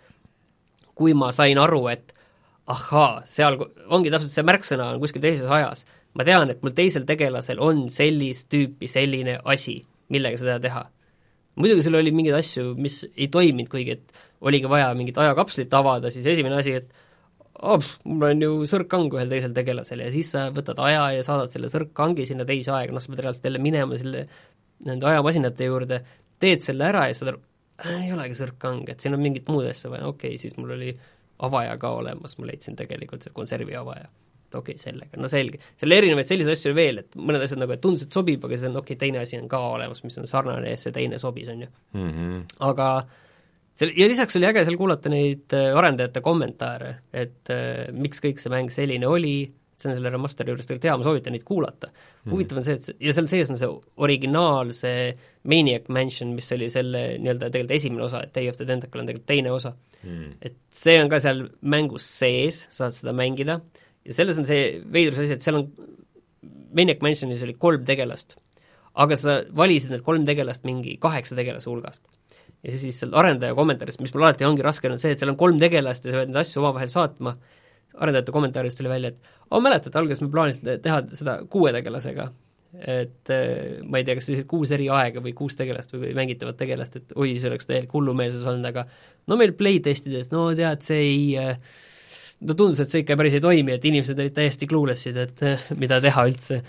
kui ma sain aru, et ahaa, seal ongi täpselt see märksõna on kuskil teises ajas. Ma tean, et mul teisel tegelasel on sellist tüüpi selline asi, millega seda teha. Muidugi seal oli mingeid asju, mis ei toiminud, kuigi et oligi vaja mingit ajakapslit avada, siis esimene asi, et oh, mul on ju sõrkkang ühel teisel tegelasel ja siis sa võtad aja ja saadad selle sõrkkangi sinna teise aega, noh, sa pead reaalselt jälle minema selle, nende ajamasinate juurde, teed selle ära ja saad aru, ei olegi sõrkkang, et siin on mingit muud asja vaja, okei okay,, siis mul oli avaja ka olemas, ma leidsin tegelikult see konservi avaja, et okei okay,, sellega, no selge. Seal erinevaid selliseid asju veel, et mõned asjad nagu, et tundus, et sobib, aga see on okei okay,, teine asi on ka olemas, mis on sarnane ja see teine sobis, on ju mm. -hmm. Aga seal, ja lisaks oli äge seal kuulata neid arendajate kommentaare, et äh, miks kõik see mäng selline oli, see on selle remasteri juures tegelikult hea, ma soovitan neid kuulata. Huvitav on see, et see, ja seal sees on see originaal, see Maniac Mansion, mis oli selle nii-öelda tegelikult esimene osa, et Day of the Tentacle on tegelikult teine osa. Mm. Et see on ka seal mängus sees, saad seda mängida, ja selles on see veidrus asi, et seal on Maniac Mansionis oli kolm tegelast, aga sa valisid need kolm tegelast mingi kaheksa tegelase hulgast. Ja siis, siis seal arendaja kommentaarist, mis mul alati ongi raske, on see, et seal on kolm tegelast ja sa pead need asju omavahel saatma, arendajate kommentaarist tuli välja, et oh, mäletad, alguses me plaanisime teha seda kuue tegelasega, et ma ei tea, kas sellised kuus eri aega või kuus tegelast või mängitavat tegelast, et oi, see oleks täielik hullumeelsus olnud, aga no meil playtestides, no tead, see ei no tundus, et see ikka päris ei toimi, et inimesed olid täiesti cluelessid, et mida teha üldse.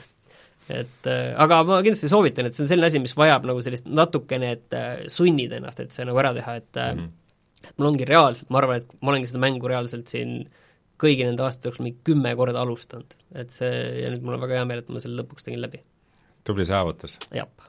Et aga ma kindlasti soovitan, et see on selline asi, mis vajab nagu sellist natukene, et sunnid ennast, et see nagu ära teha, et mm-hmm. et mul ongi reaalselt, ma arvan, et ma olengi seda mängu reaalselt siin kõigi nende aastate jooksul mingi kümme korda alustanud, et see, ja nüüd mul on väga hea meel, et ma selle lõpuks tegin läbi. Tubli saavutus. Jap.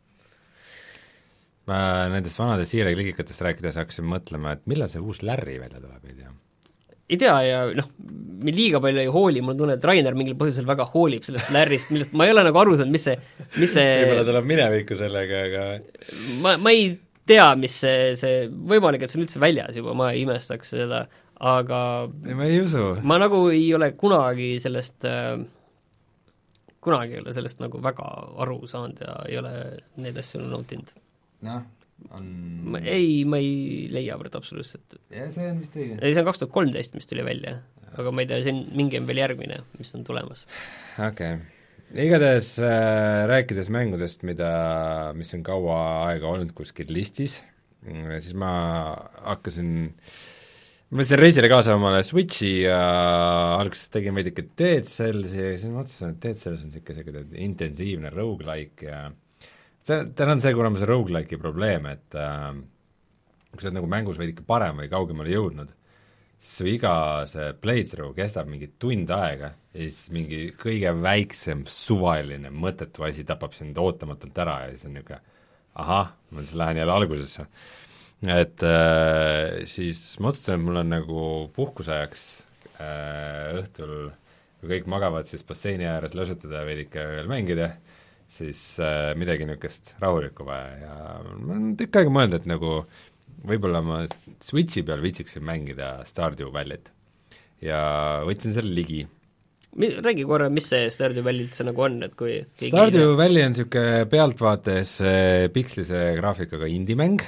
Ma nendest vanadest hiireklikikatest rääkides hakkasin mõtlema, et millal see uus Larry välja tuleb, ei tea? Ei tea ja noh, me liiga palju ei hooli, mul tunnen, et Rainer mingil põhjusel väga hoolib sellest Larryst, millest ma ei ole nagu aru saanud, mis see, mis see võib-olla tuleb minevikku sellega, aga ma, ma ei tea, mis see, see võimalik, et see on üldse väljas juba, ma ei imestaks seda, aga ma ei usu. Ma nagu ei ole kunagi sellest äh, kunagi ei ole sellest nagu väga aru saanud ja ei ole neid asju nautinud. Noh, on ma, ei, ma ei leia võrd absoluutselt. Ja see on vist õige. See on kaks tuhat kolmteist, mis tuli välja, aga ma ei tea, see on mingi on veel järgmine, mis on tulemas. Okei okay. Igatahes äh, rääkides mängudest, mida, mis on kaua aega olnud kuskil listis, siis ma hakkasin ma võtsin reisile kaasa omale Switchi ja alguses tegin veidike Dead Cellsi ja siis ma otsustasin, et Dead Cells on niisugune intensiivne roguelike ja see, tal on see, kuna see roguelike'i probleem, et äh, kui sa oled nagu mängus veidi ikka parem või kaugemale jõudnud, siis su iga see playthrough kestab mingi tund aega ja siis mingi kõige väiksem suvaline mõttetu asi tapab sind ootamatult ära ja siis on niisugune ahah, ma siis lähen jälle algusesse. Et äh, siis ma otsustasin, et mul on nagu puhkusajaks äh, õhtul, kui kõik magavad, siis basseini ääres lösutada ja veidike veel mängida, siis äh, midagi niisugust rahulikku vaja ja ma olen tükk aega mõelda, et nagu võib-olla ma Switchi peal viitsiksin mängida Stardew Valley't ja võtsin selle ligi. Räägi korra, mis see Stardew Valley üldse nagu on, et kui Stardew Valley on niisugune pealtvaates pikslise graafikaga indie-mäng,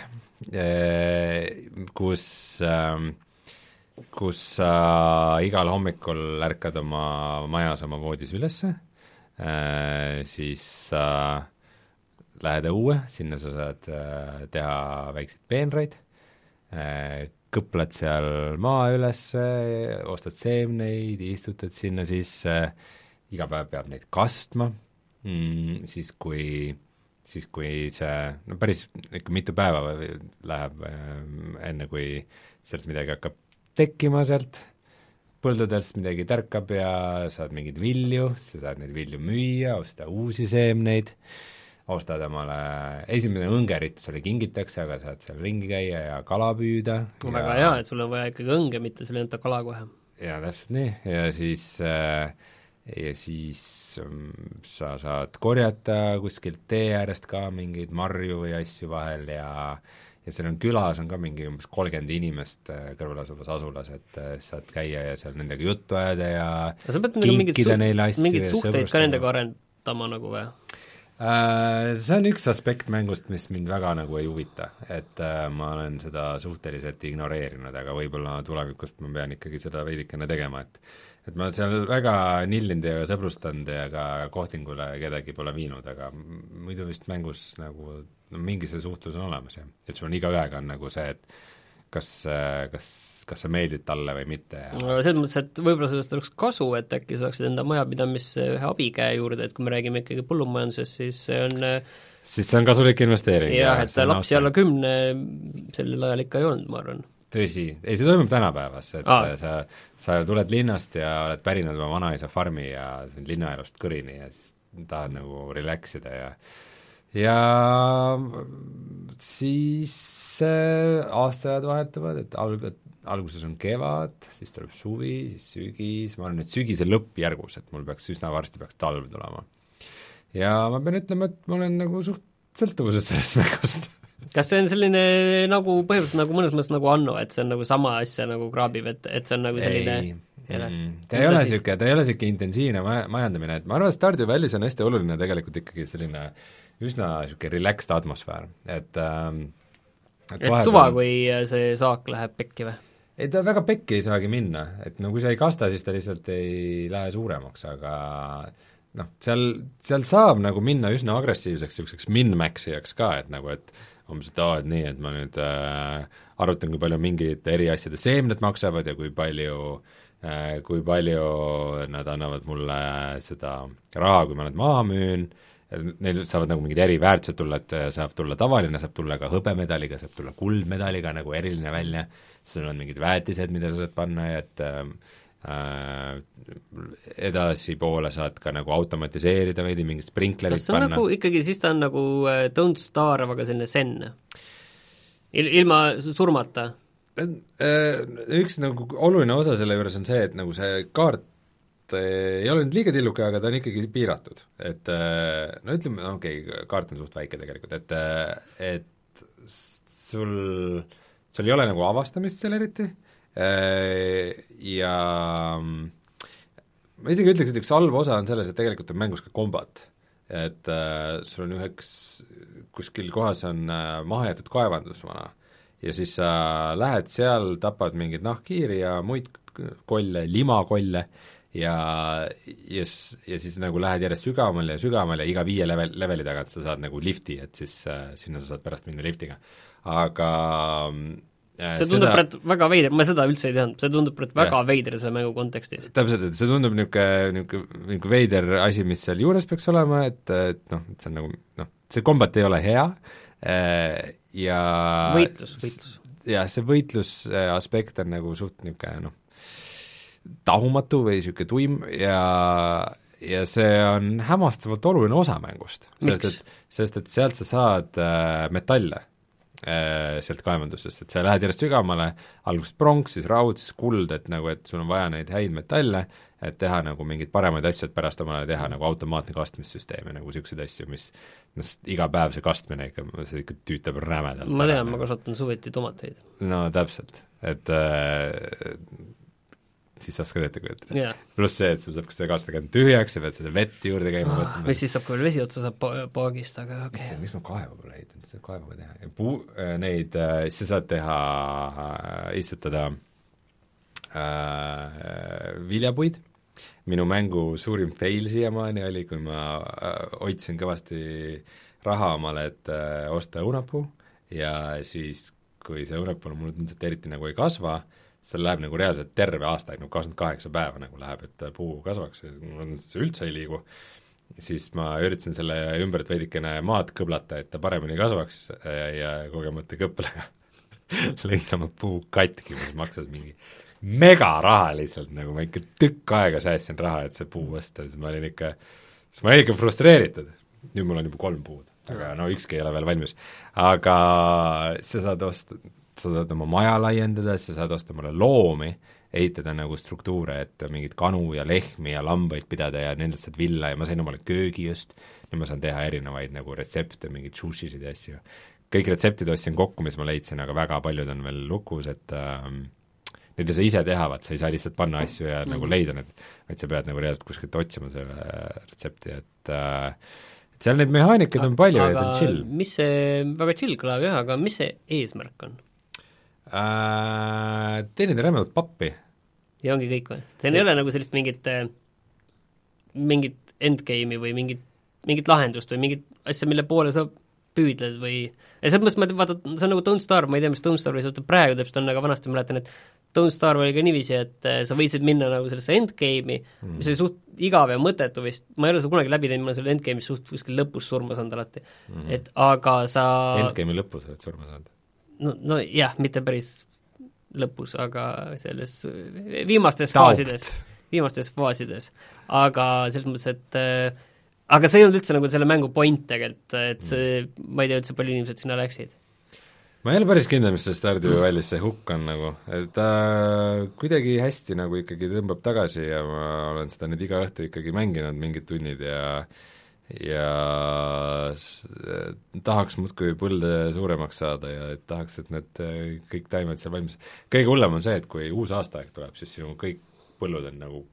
kus, kus sa igal hommikul ärkad oma majas oma voodis ülesse, siis sa lähed õue, sinna sa saad teha väikseid peenraid, kõplad seal maa üles, ostad seemneid, istutad sinna sisse, iga päev peab neid kastma, mm, siis kui, siis kui see, no päris ikka mitu päeva läheb enne, kui sealt midagi hakkab tekkima sealt, põldudest midagi tärkab ja saad mingeid vilju, sa saad neid vilju müüa, osta uusi seemneid, ostad omale, esimene õngerit sulle kingitakse, aga saad seal ringi käia ja kala püüda. No ja... väga hea, et sul on vaja ikkagi õnge, mitte sulle enda kala kohe. Ja täpselt nii, ja siis, ja siis sa saad korjata kuskilt tee äärest ka mingeid marju või asju vahel ja ja seal on külas on ka mingi umbes kolmkümmend inimest kõrval asuvas asulas, et saad käia ja seal nendega juttu ajada ja kinkida neile asju. Mingid suhteid ka nendega arendama nagu või? See on üks aspekt mängust, mis mind väga nagu ei huvita, et ma olen seda suhteliselt ignoreerinud, aga võib-olla tulevikust ma pean ikkagi seda veidikene tegema, et et ma seal väga nillinud ja sõbrustanud ja ka kohtingule kedagi pole viinud, aga muidu vist mängus nagu no, mingi see suhtlus on olemas ja et sul on iga aeg on nagu see, et kas, kas kas sa meeldid talle või mitte ja... no, selles mõttes, et võib-olla sellest oleks kasu, et äkki saaksid enda majapidamisse ühe abikäe juurde, et kui me räägime ikkagi põllumajandusest, siis see on siis see on kasulik investeering. jah, et lapsi alla kümne sellel ajal ikka ei olnud, ma arvan. Tõsi, ei see toimub tänapäevas, et Aa. sa, sa tuled linnast ja oled pärinud oma vanaisa farmi ja linnaelust kõrini ja siis tahad nagu relaxida ja ja siis aastaajad vahetuvad, et alg-, alguses on kevad, siis tuleb suvi, siis sügis, ma olen nüüd sügise lõppjärgus, et mul peaks üsna varsti peaks talv tulema. Ja ma pean ütlema, et ma olen nagu suht sõltuvuses sellest mängust. Kas see on selline nagu põhimõtteliselt nagu mõnes mõttes nagu Anno, et see on nagu sama asja nagu kraabib, et, et see on nagu selline ei, mm, ta ei ole niisugune, ta ei ole niisugune intensiivne maja, majandamine, et ma arvan, et Stardew Valley's on hästi oluline tegelikult ikkagi selline üsna niisugune relaxed atmosfäär, et ähm, et, et suva, kui see saak läheb pekki või? Ei, ta väga pekki ei saagi minna, et no kui sa ei kasta, siis ta lihtsalt ei lähe suuremaks, aga noh, seal, seal saab nagu minna üsna agressiivseks niisuguseks min-maxijaks ka, et nagu, et umbes, et aa, et nii, et ma nüüd äh, arutan, kui palju mingid eri asjade seemned maksavad ja kui palju äh, kui palju nad annavad mulle seda raha, kui ma nad maha müün, neil saavad nagu mingid eri väärtused tulla, et saab tulla tavaline, saab tulla ka hõbemedaliga, saab tulla kuldmedaliga nagu eriline välja, sul on mingid väetised, mida sa saad panna ja et äh, edasi poole saad ka nagu automatiseerida veidi, mingid sprinklerid panna. Kas see on panna. Nagu ikkagi, siis ta on nagu uh, Don't Starve, aga selline sen Il, ilma surmata? Üks nagu oluline osa selle juures on see, et nagu see kaart ei ole nüüd liiga tilluke, aga ta on ikkagi piiratud, et no ütleme, okei okay,, kaart on suht väike tegelikult, et et sul, sul ei ole nagu avastamist seal eriti ja ma isegi ütleks, et üks halb osa on selles, et tegelikult on mängus ka kombat, et sul on üheks, kuskil kohas on mahajäetud kaevandus vana ja siis sa lähed seal, tapad mingeid nahkhiiri ja muid kolle, limakolle ja, ja, ja siis nagu lähed järjest sügavamale ja sügavamale ja iga viie level, leveli tagant sa saad nagu lifti, et siis äh, sinna sa saad pärast minna liftiga. Aga äh, see tundub seda... väga veider, ma seda üldse ei teadnud, see tundub väga yeah. veider selle mängu kontekstis. Täpselt, et see tundub niisugune, niisugune, niisugune veider asi, mis seal juures peaks olema, et, et noh, et see on nagu noh, see kombat ei ole hea ja võitlus, võitlus. jah, see võitluse aspekt on nagu suht niisugune noh, tahumatu või niisugune tuim ja ja see on hämmastavalt oluline osa mängust. Sest et, sest et sealt sa saad äh, metalle äh, sealt kaevandusest, et sa lähed järjest sügavamale, alguses pronks, siis raud, siis kuld, et nagu, et sul on vaja neid häid metalle, et teha nagu mingeid paremaid asju, et pärast omale teha nagu automaatne kastmissüsteem ja nagu niisuguseid asju, mis noh, iga päev see kastmine ikka, see ikka tüütab rämedalt. Ma tean, ma kasvatan suveti tomateid. No täpselt, et äh, siis saaks ka ette kujutada yeah.. pluss see, et sa saab kas see kastakand tühjaks, sa pead selle vett juurde käima oh, võtma. või siis saab ka veel vesi otsa saab paagist, aga okei okay.. mis, mis ma kaeva pole ehitanud, seda kaevaga teha ja puu, neid, siis sa saad teha, istutada äh, viljapuid. Minu mängu suurim fail siiamaani oli, kui ma äh, hoidsin kõvasti raha omale, et äh, osta õunapuu ja siis, kui see õunapuu mul tundus, et eriti nagu ei kasva, seal läheb nagu reaalselt terve aasta, nagu kakskümmend kaheksa päeva nagu läheb, et puu kasvaks, see üldse ei liigu, siis ma üritasin selle ümbert veidikene maad kõblata, et ta paremini kasvaks ja, ja kogemata kõplega lõin oma puu katki, mis maksas mingi mega raha lihtsalt, nagu ma ikka tükk aega säästsin raha, et see puu osta, siis ma olin ikka, siis ma olin ikka frustreeritud, nüüd mul on juba kolm puud, aga no ükski ei ole veel valmis, aga sa saad osta sa saad oma maja laiendada, sa saad osta mulle loomi, ehitada nagu struktuure, et mingid kanu ja lehmi ja lambaid pidada ja nendest saad villa ja ma sain omale köögi just, nüüd ma saan teha erinevaid nagu retsepte, mingeid sushisid ja asju. Kõik retseptid ostsin kokku, mis ma leidsin, aga väga paljud on veel lukus, et äh, need ei saa ise teha, vaat sa ei saa lihtsalt panna asju ja mm. nagu leida need, vaid sa pead nagu reaalselt kuskilt otsima selle retsepti, et äh, et seal neid mehaanikaid on palju ja ta on chill. Mis see, väga chill kõlab jah, aga mis see eesmärk on? Äh, teenida rämedalt pappi. Ja ongi kõik või? See ei ole nagu sellist mingit mingit endgame'i või mingit, mingit lahendust või mingit asja, mille poole sa püüdled või ja selles mõttes ma vaata, see on nagu Don't Starve, ma ei tea, mis Don't Starve või praegu täpselt on, aga vanasti mäletan, et Don't Starve oli ka niiviisi, et sa võitsid minna nagu sellesse endgame'i mm., mis oli suht igav ja mõtetu vist, ma ei ole seda kunagi läbi teinud, ma olen selle endgame'is suht kuskil lõpus surma saanud alati mm., et aga sa endgame'i lõpus oled surma saanud? no, no jah, mitte päris lõpus, aga selles viimastes Taupt. faasides, viimastes faasides, aga selles mõttes, et äh, aga see ei olnud üldse nagu selle mängu point tegelikult, et see, ma ei tea üldse, palju inimesed sinna läksid. Ma ei ole päris kindel, mis see Stardew Valley's see hukk on nagu, et ta äh, kuidagi hästi nagu ikkagi tõmbab tagasi ja ma olen seda nüüd iga õhtu ikkagi mänginud mingid tunnid ja ja s- tahaks muudkui põlde suuremaks saada ja et tahaks, et need kõik taimed seal valmis. Kõige hullem on see, et kui uus aastaaeg tuleb, siis sinu kõik põllud on nagu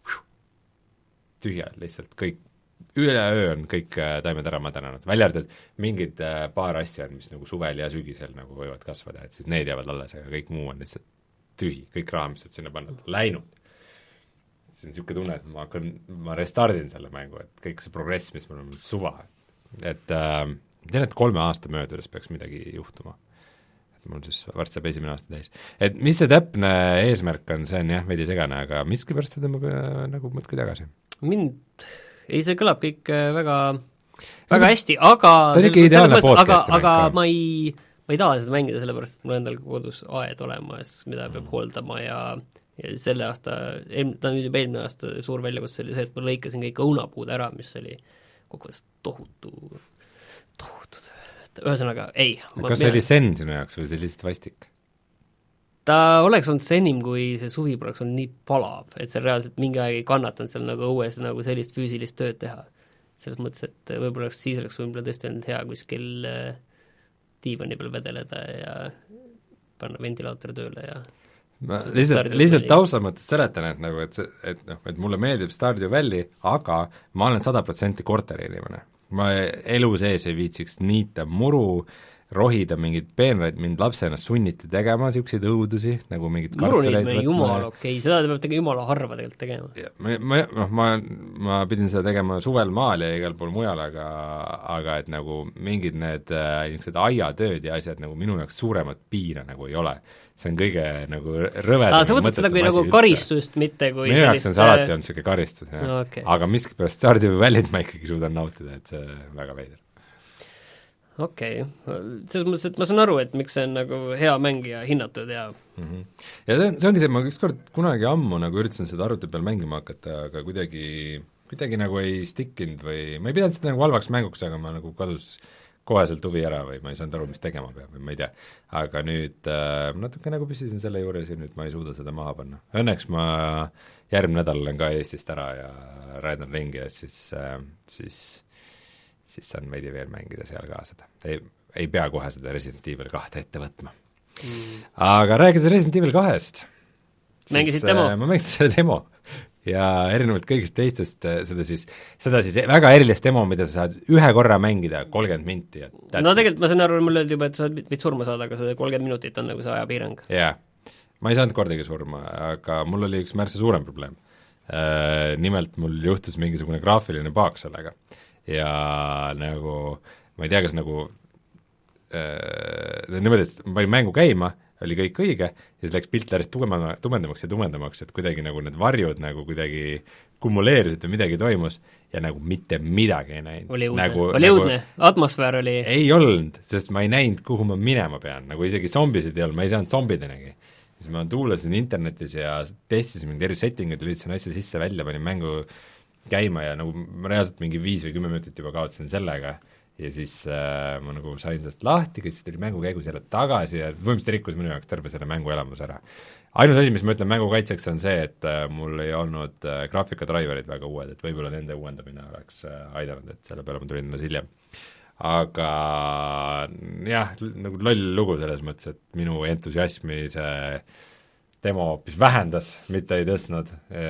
tühjad lihtsalt, kõik, üleöö on kõik taimed ära mädanenud, välja arvatud mingid paar asja on, mis nagu suvel ja sügisel nagu võivad kasvada, et siis need jäävad alles, aga kõik muu on lihtsalt tühi, kõik raha, mis saad sinna panna, läinud. See on niisugune tunne, et ma hakkan, ma restardin selle mängu, et kõik see progress, mis mul on suva, et äh, tean, et kolme aasta möödudes peaks midagi juhtuma. Et mul siis varsti saab esimene aasta täis. Et mis see täpne eesmärk on, see on jah, veidi segane, aga miskipärast see tõmbab äh, nagu mõtku tagasi. Mind, ei see kõlab kõik äh, väga, väga hästi, aga ta on ikka ideaalne podcasti aga, aga ma ei, ma ei taha seda mängida, sellepärast et mul endal kodus aed olemas, mida peab mm. hooldama ja ja selle aasta, ta nüüd juba eelmine aasta suur väljakutse oli see, et ma lõikasin kõik õunapuud ära, mis oli kokkuvõttes tohutu, tohutu, ühesõnaga ei. kas see oli sen sinu jaoks või see lihtsalt vastik? Ta oleks olnud senim, kui see suvi poleks olnud nii palav, et seal reaalselt mingi aeg ei kannatanud seal nagu õues nagu sellist füüsilist tööd teha. selles mõttes, et võib-olla oleks, siis oleks võib-olla tõesti olnud hea kuskil diivani peal vedeleda ja panna ventilaator tööle ja ma lihtsalt, lihtsalt tausta mõttes seletan, et nagu, et see, et noh, et mulle meeldib Stardew Valley, aga ma olen sada protsenti korteri inimene. Ma elu sees ei viitsiks niita muru, rohida mingeid peenraid, mind lapsena sunniti tegema niisuguseid õudusi, nagu mingid kartuleid võtma. Jumala okei, seda te peab tegema jumala harva tegelikult tegema. Ma, ma, noh, ma, ma pidin seda tegema suvel maal ja igal pool mujal, aga, aga et nagu mingid need niisugused aiatööd ja asjad nagu minu jaoks suuremat piina nagu ei ole. See on kõige nagu rõvedam. Sa võtad seda kui nagu üldse. Karistust, mitte kui minu jaoks on see alati olnud niisugune karistus, jah. No, okay. Aga miskipärast Stardew Valley't ma ikkagi suudan nautida, et see väga veider. okei okay., selles mõttes, et ma saan aru, et miks see on nagu hea mäng ja hinnatud ja mm -hmm. ja see, see ongi see, et ma ükskord kunagi ammu nagu üritasin seda arvuti peal mängima hakata, aga kuidagi, kuidagi nagu ei stickinud või ma ei pidanud seda nagu halvaks mänguks, aga ma nagu kadus koheselt huvi ära või ma ei saanud aru, mis tegema peab või ma ei tea. aga nüüd äh, natuke nagu püsisin selle juures ja nüüd ma ei suuda seda maha panna. Õnneks ma järgmine nädal olen ka Eestist ära ja räidan ringi ja siis äh,, siis siis saan veidi veel mängida seal ka seda. ei, ei pea kohe seda Resident Evil kahte ette võtma mm.. aga rääkides Resident Evil kahest, mängisid demo? Äh, ma mängisin selle demo ja erinevalt kõigist teistest seda siis, seda siis väga erilist demo, mida sa saad ühe korra mängida, kolmkümmend minti ja no tegelikult ma saan aru, mulle öeldi juba, et sa võid surma saada, aga see kolmkümmend minutit on nagu see ajapiirang. jaa, ma ei saanud kordagi surma, aga mul oli üks märksa suurem probleem. Nimelt mul juhtus mingisugune graafiline paak sellega ja nagu ma ei tea, kas nagu äh, niimoodi, et ma panin mängu käima, oli kõik õige ja siis läks pilt järjest tumendama, tumendamaks ja tumendamaks, et kuidagi nagu need varjud nagu kuidagi kumuleerisid või midagi toimus ja nagu mitte midagi ei näinud. oli õudne nagu, oli nagu, õudne, atmosfäär oli ei olnud, sest ma ei näinud, kuhu ma minema pean, nagu isegi zombisid ei olnud, ma ei saanud zombideni. siis ma tuulasin internetis ja testisin mingi eri setting'id, lülitasin asja sisse-välja, panin mängu käima ja nagu ma reaalselt mingi viis või kümme minutit juba kaotasin sellega ja siis äh, ma nagu sain sellest lahti, kes tuli mängu käigus jälle tagasi ja põhimõtteliselt rikkus minu jaoks terve selle mängu elamus ära. ainus asi, mis ma ütlen mängu kaitseks, on see, et äh, mul ei olnud äh, graafikadriverid väga uued, et võib-olla nende uuendamine oleks äh, aidanud, et selle peale ma tulin alles hiljem. aga jah, nagu loll lugu selles mõttes, et minu entusiasmi see demo hoopis vähendas, mitte ei tõstnud,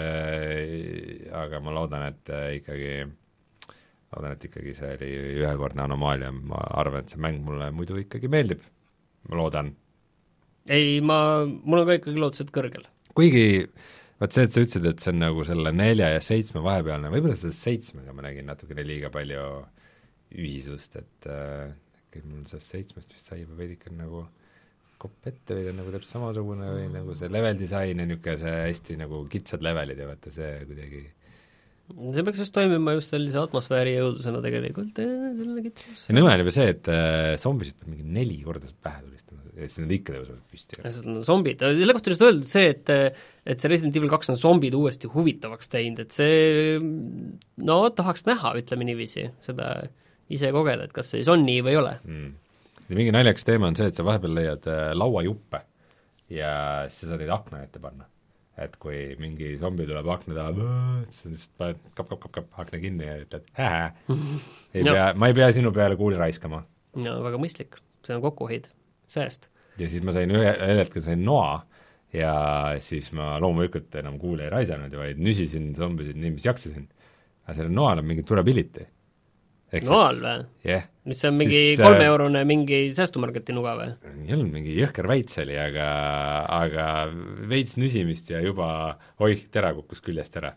aga ma loodan, et ikkagi loodan, et ikkagi see oli ühekordne anomaalia, ma arvan, et see mäng mulle muidu ikkagi meeldib, ma loodan. ei, ma, mul on ka ikkagi lootused kõrgel. kuigi, vaat see, et sa ütlesid, et see on nagu selle nelja ja seitsme vahepealne, võib-olla sellest seitsmega ma nägin natukene liiga palju ühisust, et äkki äh, mul sellest seitsmest vist sai juba veidike nagu kopp ette või ta on nagu täpselt samasugune või nagu see level disain ja niisugune see hästi nagu kitsad levelid ja vaata see kuidagi see peaks just toimima just sellise atmosfääri jõudusena tegelikult, selline kitsus. ja nõme oli veel see, et äh, zombisid peab mingi neli korda pähe tulistama, et siis nad ikka tõusevad püsti. Need on zombid, selle kohta just öeldud see, et et see Resident Evil kaks on zombid uuesti huvitavaks teinud, et see no tahaks näha, ütleme niiviisi, seda ise kogeda, et kas see siis on nii või ei ole mm. ja mingi naljakas teema on see, et sa vahepeal leiad äh, lauajuppe ja siis sa saad neid akna ette panna. Et kui mingi zombi tuleb akna taha, siis lihtsalt paned kap, kap, kap, kap, akna kinni ja ütled hää, ei no. pea, ma ei pea sinu peale kuuli raiskama. no väga mõistlik, see on kokkuhoid, sääst. Ja siis ma sain ühe hetkel sain noa ja siis ma loomulikult enam kuuli ei raisanud, vaid nüsisin zombisid nii, mis jaksasin. Aga selle noal on mingi durability. noal või? jah yeah.. mis see on mingi siis, kolme-eurone mingi säästumarketi nuga või? ei olnud, mingi jõhker väits oli, aga, aga veits nüsimist ja juba oih, tera kukkus küljest ära.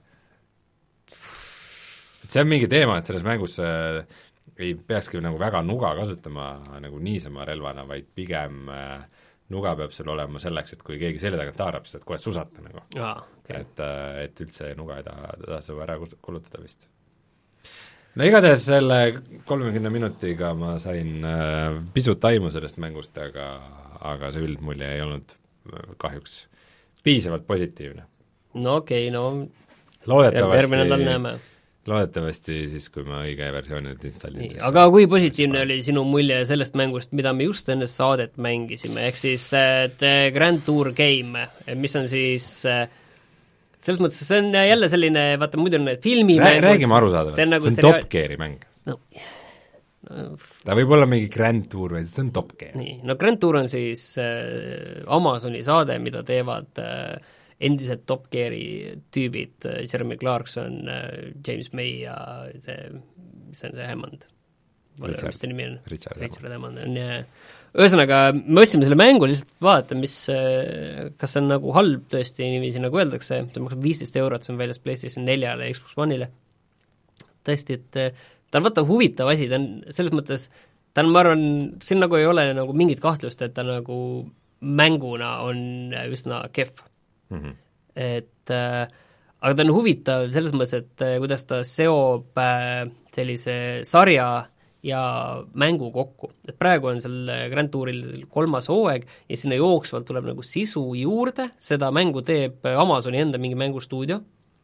et see on mingi teema, et selles mängus äh, ei peakski nagu väga nuga kasutama nagu niisama relvana, vaid pigem äh, nuga peab sul olema selleks, et kui keegi selja tagant haarab, siis saad kohe susata nagu ah, okay. et, äh, et üldse nuga ei taha, ta taha ära kulutada vist. No igatahes selle kolmekümne minutiga ma sain äh, pisut aimu sellest mängust, aga, aga see üldmulje ei olnud kahjuks piisavalt positiivne. No okei, okay, no loodetavasti, järgmine nädal näeme. Loodetavasti siis, kui ma õige versiooni installin. Aga kui positiivne oli sinu mulje sellest mängust, mida me just enne saadet mängisime, ehk siis äh, Grand Tour Game, mis on siis äh, selles mõttes, see on jälle selline, vaata muidu on need filmimängud. Räägime arusaadavalt, see on, nagu see on seriaal... Top Geari mäng. No, no, ta võib olla mingi Grand Tour või see on Top Gear. Nii, no Grand Tour on siis äh, Amazoni saade, mida teevad äh, endised Top Geari tüübid äh,, Jeremy Clarkson äh,, James May ja see, mis on see Hammond? Richard, mis ta nimi on? Richard, Richard Hammond on ja ühesõnaga, me ostsime selle mängu lihtsalt vaadata, mis, kas see on nagu halb tõesti niiviisi, nagu öeldakse, see maksab viisteist eurot, see on väljas PlayStation neljale ja Xbox One'ile. Tõesti, et ta on vaata huvitav asi, ta on selles mõttes, ta on, ma arvan, siin nagu ei ole nagu mingit kahtlust, et ta nagu mänguna on üsna kehv mm-hmm. et äh, aga ta on huvitav selles mõttes, et kuidas ta seob äh, sellise sarja ja mängu kokku. Et praegu on seal Grand Touril kolmas hooaeg ja sinna jooksvalt tuleb nagu sisu juurde, seda mängu teeb Amazoni enda mingi mängustuudio,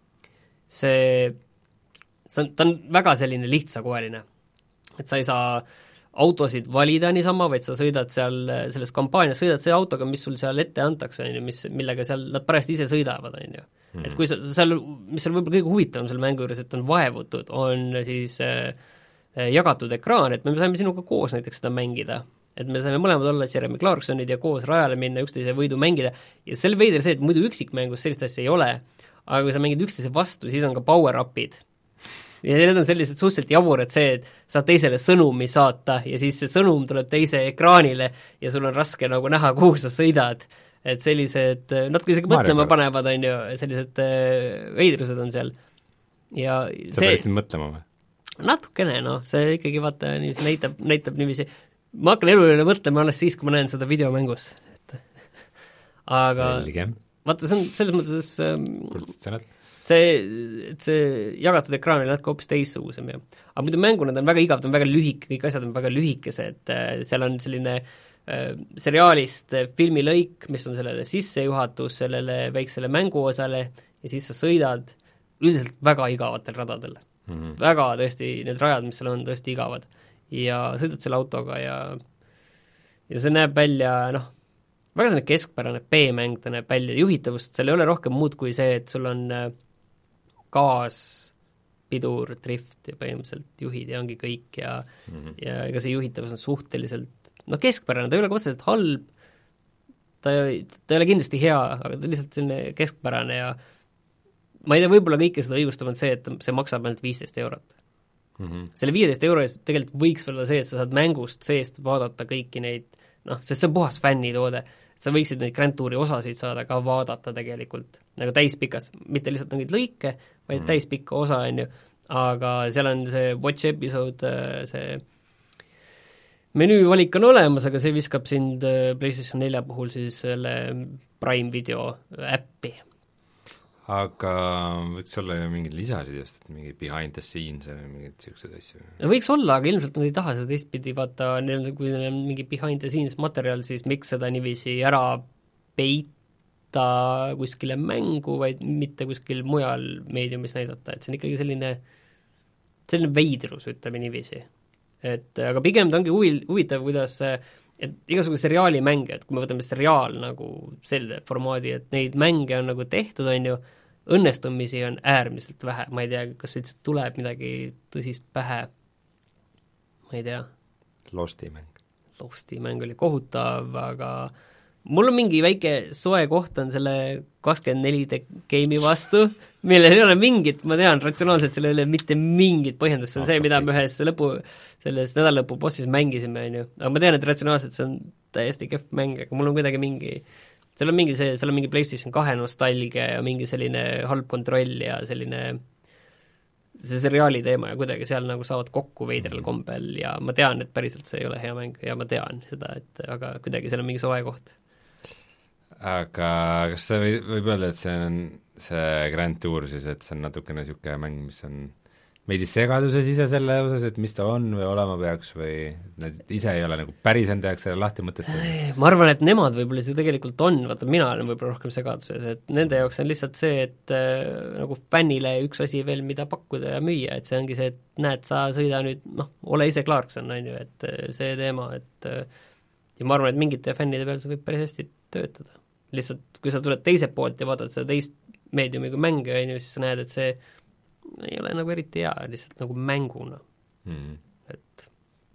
see, see on, ta on väga selline lihtsakoeline, et sa ei saa autosid valida niisama, vaid sa sõidad seal, selles kampaanias sõidad see autoga, mis sul seal ette antakse, on ju, mis, millega seal nad pärast ise sõidavad, on ju. Mm. Et kui sa, seal, mis seal võib-olla kõige huvitavam selle mängu juures, et on vaevutud, on siis äh, jagatud ekraan, et me saime sinuga koos näiteks seda mängida, et me saime mõlemad olla Jeremy Clarksonid ja koos rajale minna, üksteise võidu mängida, ja selle veider see, et muidu üksikmängus sellist asja ei ole, aga kui sa mängid üksteise vastu, siis on ka power-up'id. Ja need on sellised suhteliselt jaburad see, et saad teisele sõnumi saata ja siis see sõnum tuleb teise ekraanile ja sul on raske nagu näha, kuhu sa sõidad. Et sellised, natuke isegi mõtlema panevad, on ju, sellised veidrused on seal. Ja sa see, pead mõtlema või? Natukene, noh, see ikkagi vaata niiviisi näitab, näitab niiviisi, ma hakkan elu üle mõtlema alles siis, kui ma näen seda videomängus. Et, aga selge. Vaata, see on selles mõttes kuldselt sõnad? see, see jagatud ekraan oli natuke hoopis teissugusem ja aga muidu mängu nad on väga igavad, on väga lühike, kõik asjad on väga lühikesed, seal on selline äh, seriaalist filmilõik, mis on sellele sissejuhatus, sellele väiksele mänguosale ja siis sa sõidad üldiselt väga igavatel radadel mm. -hmm. Väga tõesti, need rajad, mis seal on, tõesti igavad ja sõidad selle autoga ja ja see näeb välja, noh, väga selline keskpärane B-mäng, ta näeb välja juhitavust, seal ei ole rohkem muud kui see, et sul on gaas, pidur, drift ja põhimõtteliselt juhid ja ongi kõik ja mm -hmm. ja ega see juhitavus on suhteliselt noh, keskpärane, ta ei ole ka otseselt halb, ta, ta ei ole kindlasti hea, aga ta on lihtsalt selline keskpärane ja ma ei tea, võib-olla kõike seda õigustab on see, et see maksab ainult viisteist eurot mm. -hmm. Selle viieteist euro eest tegelikult võiks olla see, et sa saad mängust seest vaadata kõiki neid, noh, sest see on puhas fännitoode, sa võiksid neid Grand Touri osasid saada ka vaadata tegelikult, nagu täispikas, mitte lihtsalt mingeid lõike, vaid mm. täispikka osa, on ju, aga seal on see watch episode, see menüüvalik on olemas, aga see viskab sind PlayStation nelja puhul siis selle Prime Video äppi. Aga võiks olla ju mingid lisasid just, et mingi behind the scenes või mingid sellised asju? Võiks olla, aga ilmselt nad ei taha seda teistpidi, vaata, neil on, kui neil on mingi behind the scenes materjal, siis miks seda niiviisi ära peita kuskile mängu, vaid mitte kuskil mujal meediumis näidata, et see on ikkagi selline, selline veidrus, ütleme niiviisi. Et aga pigem ta ongi huvi, huvitav, kuidas et igasugune seriaali mänge, et kui me võtame seriaal nagu selle formaadi, et neid mänge on nagu tehtud, on ju, õnnestumisi on äärmiselt vähe, ma ei tea, kas üldse tuleb midagi tõsist pähe, ma ei tea. Losti mäng. Losti mäng oli kohutav, aga mul on mingi väike soe koht on selle kakskümmend neli game'i vastu, millel ei ole mingit, ma tean, ratsionaalselt selle ei ole mitte mingit põhjendust, see on see, mida me ühes lõpu, selles nädalalõpu bossis mängisime, on ju, aga ma tean, et ratsionaalselt see on täiesti kehv mäng, aga mul on kuidagi mingi, seal on mingi see, seal on mingi PlayStation kahe nostalgia ja mingi selline halb kontroll ja selline see seriaali teema ja kuidagi seal nagu saavad kokku veidral kombel ja ma tean, et päriselt see ei ole hea mäng ja ma tean seda, et aga kuidagi seal on mingi soe koht. Aga kas see võib, võib öelda, et see on see Grand Tour siis, et see on natukene niisugune mäng, mis on veidi segaduses ise selle osas, et mis ta on või olema peaks või nad ise ei ole nagu päris enda jaoks selle lahti mõtestada? Ma arvan, et nemad võib-olla see tegelikult on, vaata mina olen võib-olla rohkem segaduses, et nende jaoks on lihtsalt see, et äh, nagu fännile üks asi veel, mida pakkuda ja müüa, et see ongi see, et näed, sa sõida nüüd, noh, ole ise Clarkson, on ju, et see teema, et äh, ja ma arvan, et mingite fännide peal see võib päris hästi töötada. Lihtsalt, kui sa tuled teiselt poolt ja vaatad seda teist meediumi kui mänge, on ju, siis sa näed, et see ei ole nagu eriti hea, lihtsalt nagu mänguna mm.. et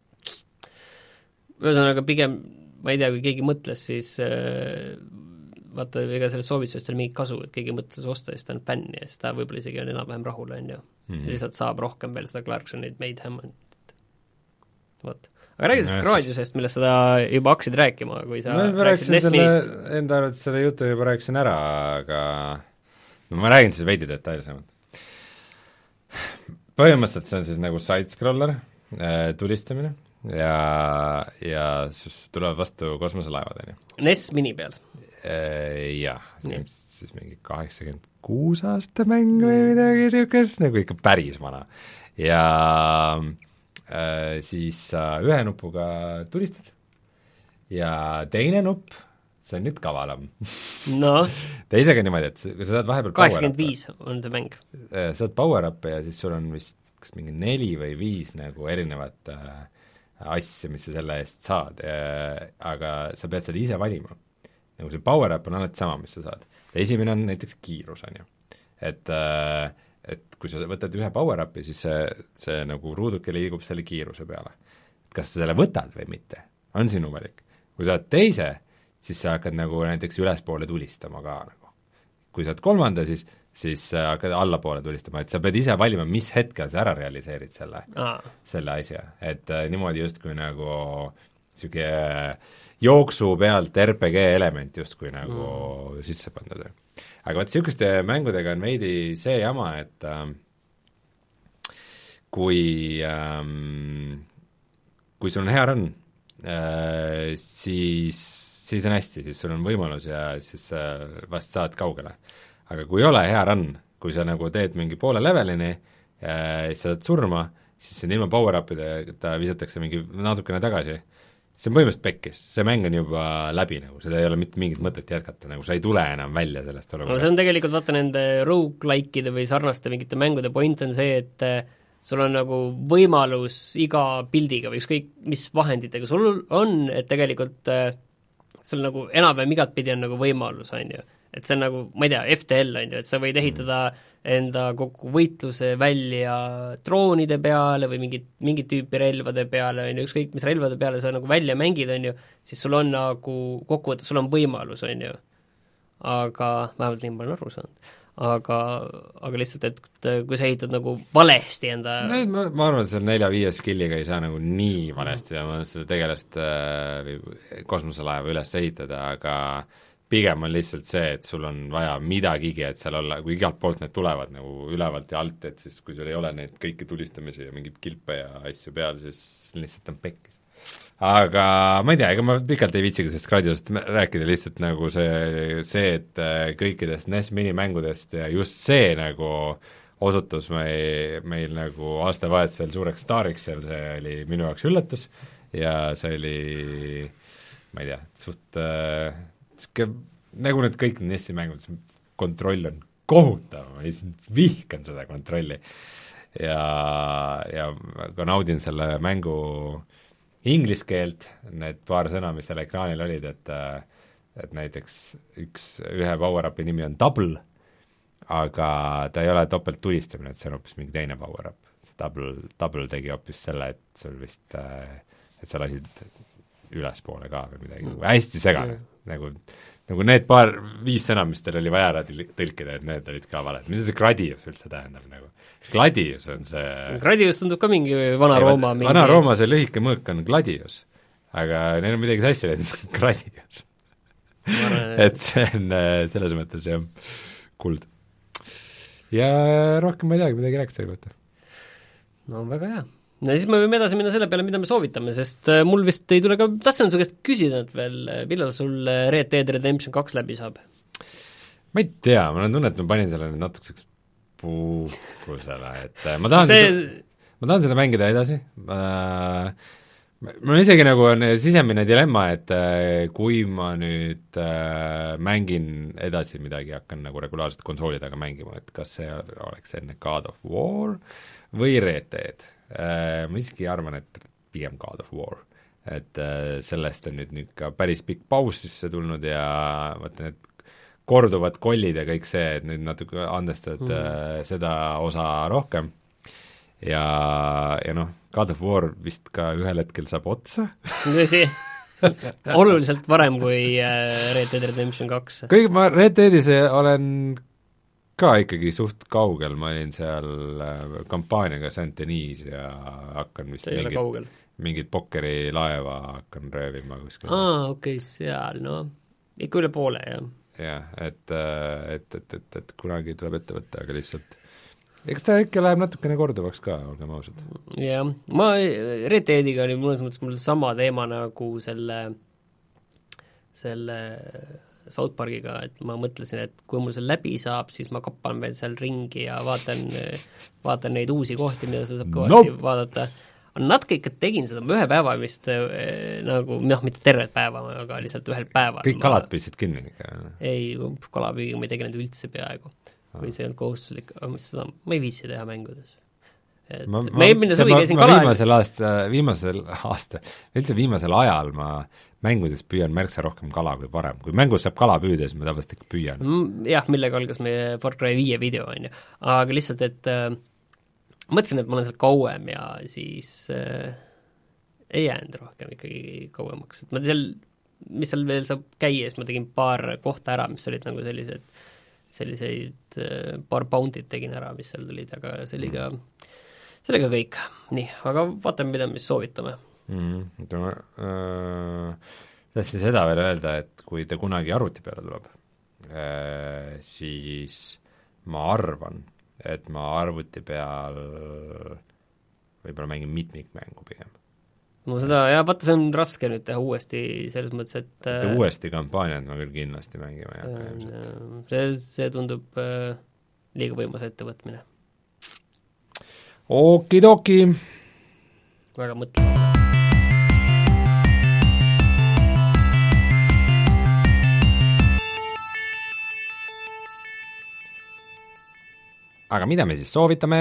ühesõnaga pigem, ma ei tea, kui keegi mõtles, siis äh, vaata, ega sellest soovitusest oli mingi kasu, et keegi mõtles osta ja siis ta on fänn ja siis ta võib-olla isegi on enam-vähem rahul, on ju mm.. lihtsalt saab rohkem veel seda Clarksonit, Maid Hammondit. Vot. Aga räägi sellest Gradiusest, millest seda juba hakkasid rääkima, kui sa ma rääkisid Nesminist. Enda arvates selle jutu juba rääkisin ära, aga no ma räägin siis veidi detailsemalt. Põhimõtteliselt see on siis nagu side-scroller äh, tulistamine ja, ja siis tulevad vastu kosmoselaevad, on ju. N E S mini peal äh,? Jah, siis mingi kaheksakümmend kuus aasta mäng või midagi niisugust, nagu ikka päris vana. Ja äh, siis sa ühe nupuga tulistad ja teine nupp, see on nüüd kavalam no teisega niimoodi, et kui sa saad vahepeal kaheksakümmend viis on see mäng. Sa saad power up'e ja siis sul on vist kas mingi neli või viis nagu erinevat äh, asja, mis sa selle eest saad äh,, aga sa pead seda ise valima. Nagu see power up on alati sama, mis sa saad. Esimene on näiteks kiirus, on ju. Et, äh, et kui sa võtad ühe power up'i, siis see, see nagu ruuduke liigub selle kiiruse peale. Kas sa selle võtad või mitte, on sinu valik. Kui sa oled teise, siis sa hakkad nagu näiteks ülespoole tulistama ka nagu. Kui sa oled kolmanda, siis, siis hakkad allapoole tulistama, et sa pead ise valima, mis hetkel sa ära realiseerid selle, selle asja, et äh, niimoodi justkui nagu siuke jooksu pealt R P G element justkui nagu mm. sisse pandud. Aga vaat siukeste mängudega on veidi see jama, et äh, kui ähm, kui sul on hea run, äh, siis siis on hästi, siis sul on võimalus ja siis äh, vast saad kaugele. Aga kui ei ole hea run, kui sa nagu teed mingi poole levelini ja sa saad surma, siis see ilma power-up'idega visatakse mingi natukene tagasi, see on põhimõtteliselt pekkis, see mäng on juba läbi nagu, seda ei ole mitte mingit mõtet jätkata, nagu sa ei tule enam välja sellest olukorrast. No see on tegelikult vaata nende roguelike'ide või sarnaste mingite mängude point on see, et sul on nagu võimalus iga pildiga või ükskõik mis vahenditega sul on, et tegelikult sul nagu enam-vähem igatpidi on nagu võimalus, on ju. Et see on nagu, ma ei tea, F T L on ju, et sa võid ehitada enda kokku võitluse välja droonide peale või mingit, mingit tüüpi relvade peale, on ju, ükskõik mis relvade peale sa nagu välja mängid, on ju, siis sul on nagu kokkuvõttes, sul on võimalus, on ju. Aga, vähemalt nii ma olen aru saanud. Aga, aga lihtsalt, et kui sa ehitad nagu valesti enda no, ma, ma arvan, et seal nelja-viie skilliga ei saa nagu nii valesti ja ma seda tegelast äh, kosmoselaeva üles ehitada, aga pigem on lihtsalt see, et sul on vaja midagigi, et seal olla, kui igalt poolt need tulevad nagu ülevalt ja alt, et siis kui sul ei ole neid kõiki tulistamisi ja mingeid kilpe ja asju peal, siis lihtsalt on pekkis. Aga ma ei tea, ega ma pikalt ei viitsiga sellest Gradiusest rääkida, lihtsalt nagu see, see, et kõikidest N E S minimängudest ja just see nagu osutus meil, meil nagu aastavahetusel suureks staariks seal, see oli minu jaoks üllatus ja see oli, ma ei tea, suht äh, siuke, nagu need kõik N E S-i mängud, kontroll on kohutav, ma lihtsalt vihkan seda kontrolli ja, ja ka naudin selle mängu inglise keelt, need paar sõna, mis seal ekraanil olid, et et näiteks üks, ühe power-upi nimi on double, aga ta ei ole topelt tulistamine, et see on hoopis mingi teine power-up. See double, double tegi hoopis selle, et sul vist, et sa lasid ülespoole ka või midagi, nagu hästi segane, nagu nagu need paar, viis sõna, mis teil oli vaja ära tõlkida, et need olid ka valed. Mida see Gradius üldse tähendab nagu? Gladius on see Gradius tundub ka mingi Vana-Rooma mingi... Vana-Rooma see lühike mõõk on Gladius, aga neil on midagi sassi läinud, Gradius. et see on selles mõttes jah, kuld. Ja rohkem ma ei teagi midagi rääkida selle kohta. No väga hea. No siis me võime edasi minna selle peale, mida me soovitame, sest mul vist ei tule ka, tahtsin su käest küsida, et veel, millal sul Red Dead Redemption kaks läbi saab? Ma ei tea, ma olen tunne, et ma panin selle natukeseks puhkusele, et ma tahan see... seda, ma tahan seda mängida edasi, äh, mul on isegi nagu on sisemine dilemma, et äh, kui ma nüüd äh, mängin edasi midagi, hakkan nagu regulaarselt konsooli taga mängima, et kas see oleks enne God of War või Red Dead. Uh, ma isegi arvan, et pigem God of War, et uh, sellest on nüüd nüüd ka päris pikk paus sisse tulnud ja vaata need korduvad kollid ja kõik see, et nüüd natuke andestad mm. uh, seda osa rohkem ja, ja noh, God of War vist ka ühel hetkel saab otsa tõsi, oluliselt varem kui uh, Red Dead Redemption kaks. Kõige ma Red Deadis olen ka ikkagi suht kaugel, ma olin seal äh, kampaaniaga Saint-Denis ja hakkan vist mingit, mingit pokkeri laeva hakkan röövima kuskil. Aa, okei okay,, seal, no ikka üle poole, jah. jah, et, et, et, et, et kunagi tuleb ette võtta, aga lihtsalt eks ta ikka läheb natukene korduvaks ka, olgem ausad. jah, ma Red Deadiga oli mõnes mõttes mul sama teema nagu selle selle South Parkiga, et ma mõtlesin, et kui mul see läbi saab, siis ma kappan veel seal ringi ja vaatan, vaatan neid uusi kohti, mida seda saab kõvasti nope. vaadata. ma natuke ikka tegin seda, ma ühe päeva vist äh, nagu, noh, mitte tervet päeva, aga lihtsalt ühel päeval. kõik ma... kalad püüdsid kinni ikka? ei, kalapüügiga ma ei tegelenud üldse peaaegu. või see ei olnud kohustuslik, aga mis seda, ma ei viitsi teha mängudes. et ma, ma, ma eelmine suvi käisin kala... viimasel aasta, viimasel aasta, üldse viimasel ajal ma mängudes püüan märksa rohkem kala kui varem. Kui mängus saab kala püüda, siis ma tavaliselt ikka püüan. Jah, millega algas meie Far Cry viie video, on ju. Aga lihtsalt, et äh, mõtlesin, et ma olen seal kauem ja siis äh, ei jäänud rohkem ikkagi kauemaks. Et ma seal, mis seal veel saab käia, siis ma tegin paar kohta ära, mis olid nagu sellised, selliseid äh, paar poundit tegin ära, mis seal tulid, aga see oli ka, see oli ka kõik. Nii, aga vaatame, mida me soovitame. Mm, ütleme, äh, tahtsin seda veel öelda, et kui te kunagi arvuti peale tuleb, äh, siis ma arvan, et ma arvuti peal võib-olla mängin mitmikmängu pigem. No seda, jah, vaata, see on raske nüüd teha uuesti, selles mõttes, et Te uuesti kampaaniat ma küll kindlasti mängima ei hakka ilmselt. See, see tundub äh, liiga võimas ettevõtmine. Okidoki! Väga mõtlema. Aga mida me siis soovitame?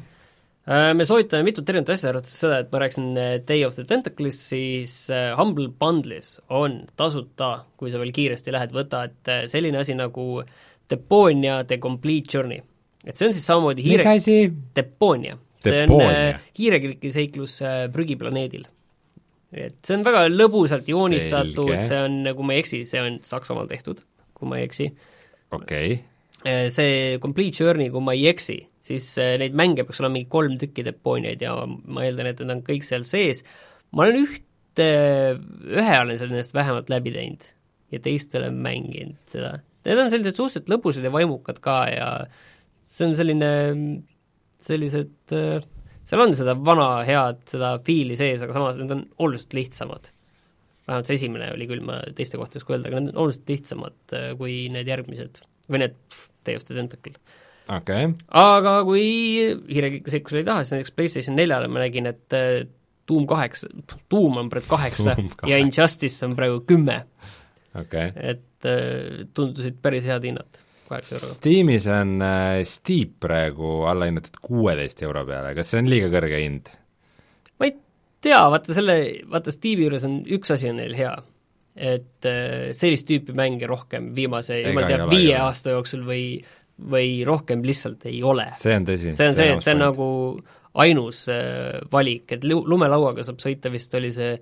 Me soovitame mitut erinevat asja, arvates seda, et ma rääkisin Day of the Tentacles, siis Humble Bundles on tasuta, kui sa veel kiiresti lähed, võta, et selline asi nagu Deponia The Complete Journey. Et see on siis samamoodi hiire... Mis asi? Deponia. See Deponia. on hiireklikiseiklus prügiplaneedil. Et see on väga lõbusalt joonistatud, Selge. See on, kui ma ei eksi, see on Saksamaal tehtud, kui ma ei eksi. Okei. Okay. See Complete Journey, kui ma ei eksi, siis neid mänge peaks olema mingi kolm tükki Deponiaid ja ma eeldan, et need on kõik seal sees. Ma olen ühte, ühe olen sellest vähemalt läbi teinud ja teistele mänginud seda. Need on sellised suhteliselt lõbusad ja vaimukad ka ja see on selline, sellised, seal on seda vana head, seda fiili sees, aga samas need on oluliselt lihtsamad. Vähemalt see esimene oli küll, ma teiste kohta ei oska öelda, aga need on oluliselt lihtsamad kui need järgmised või need Day of the Tentacle. Okay. Aga kui hiireklikkuseiklus ei taha, siis näiteks PlayStation neljale ma nägin, et Doom kaheksa, Doom on praegu kaheksa ja Injustice on praegu kümme. Okay. Et tundusid päris head hinnad, kaheksa euroga. Steamis on äh, Steep praegu alla hinnatud kuueteist euro peale, kas see on liiga kõrge hind? Ma ei tea, vaata selle, vaata Steam'i juures on üks asi on neil hea, et sellist tüüpi mänge rohkem viimase, ma tea, viie aasta jooksul või, või rohkem lihtsalt ei ole. See on tõsi. See on see, et see on nagu ainus äh, valik, et lumelauaga saab sõita vist oli see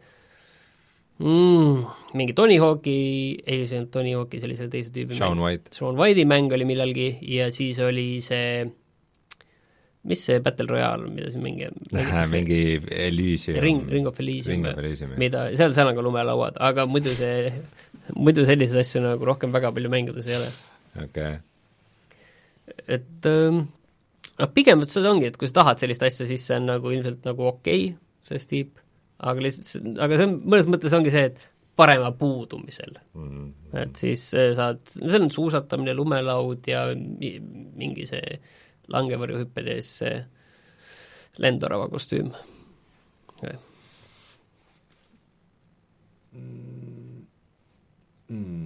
mm, mingi Tony Hawk'i, ei see on Tony Hawk'i, see oli selle teise tüübi Shaun mäng. White. Shaun White'i mäng oli millalgi ja siis oli see mis see Battle Royale, mida siin mingi mingi Elysium Ring, Ring of Elysium, Ring of Elysium mida, seal, seal on ka lumelauad, aga muidu see muidu selliseid asju nagu rohkem väga palju mängudes ei ole. Okay. Et noh, pigem seda ongi, et kui sa tahad sellist asja, siis see on nagu ilmselt nagu okei, see Steep, aga lihtsalt, aga see on, mõnes mõttes ongi see, et parema puudumisel mm.. et siis saad, see on suusatamine, lumelaud ja mingi see langevarjuhüpped ja siis see lendorava kostüüm. Okay. Mm. Mm.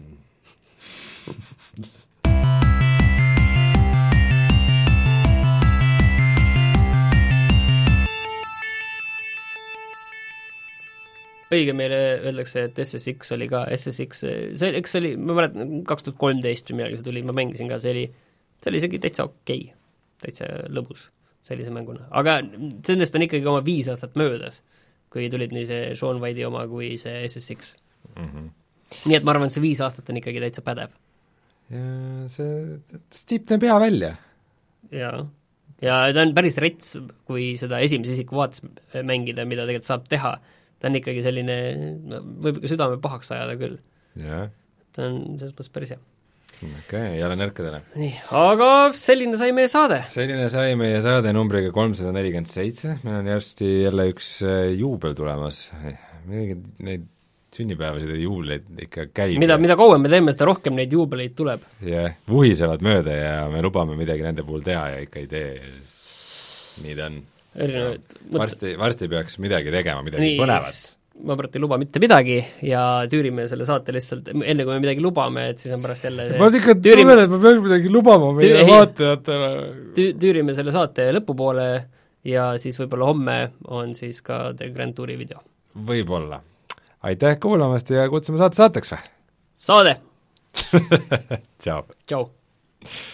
õige meile öeldakse, et S S X oli ka, S S X, see oli, eks see oli, ma mäletan, kaks tuhat kolmteist või midagi see tuli, ma mängisin ka, see oli, see oli isegi täitsa okei, täitsa lõbus sellise mänguna. Aga sellest on ikkagi oma viis aastat möödas, kui tulid nii see Shaun White'i oma kui see S S X. Mm-hmm. Nii et ma arvan, et see viis aastat on ikkagi täitsa pädev. Ja see Steep näeb hea välja. Jaa. Ja ta on päris rets, kui seda esimese isiku vaates mängida, mida tegelikult saab teha. Ta on ikkagi selline, võib ikka südame pahaks ajada küll. Jaa. Ta on selles mõttes päris hea. Okei, okay, jälle nõrkadele. Nii, aga selline sai meie saade. Selline sai meie saade numbriga kolmsada nelikümmend seitse, meil on järsti jälle üks juubel tulemas. Neid sünnipäevasid ja juubleid ikka käib. Mida, mida kauem me teeme, seda rohkem neid juubeleid tuleb. Jah, vuhisevad mööda ja me lubame midagi nende puhul teha ja ikka ei tee. Nii ta on. erinevaid varsti, varsti peaks midagi tegema, midagi nii, põnevat. ma praegu ei luba mitte midagi ja tüürime selle saate lihtsalt, enne kui me midagi lubame, et siis on pärast jälle see ma ikka tunnen, et ma peaks midagi lubama meie tüü, vaatajatele tüü, tüürime selle saate lõpupoole ja siis võib-olla homme on siis ka The Grand Touri video. Võib-olla. Aitäh kuulamast ja kutsume saate saateks või? Saade! Tšau! Tšau!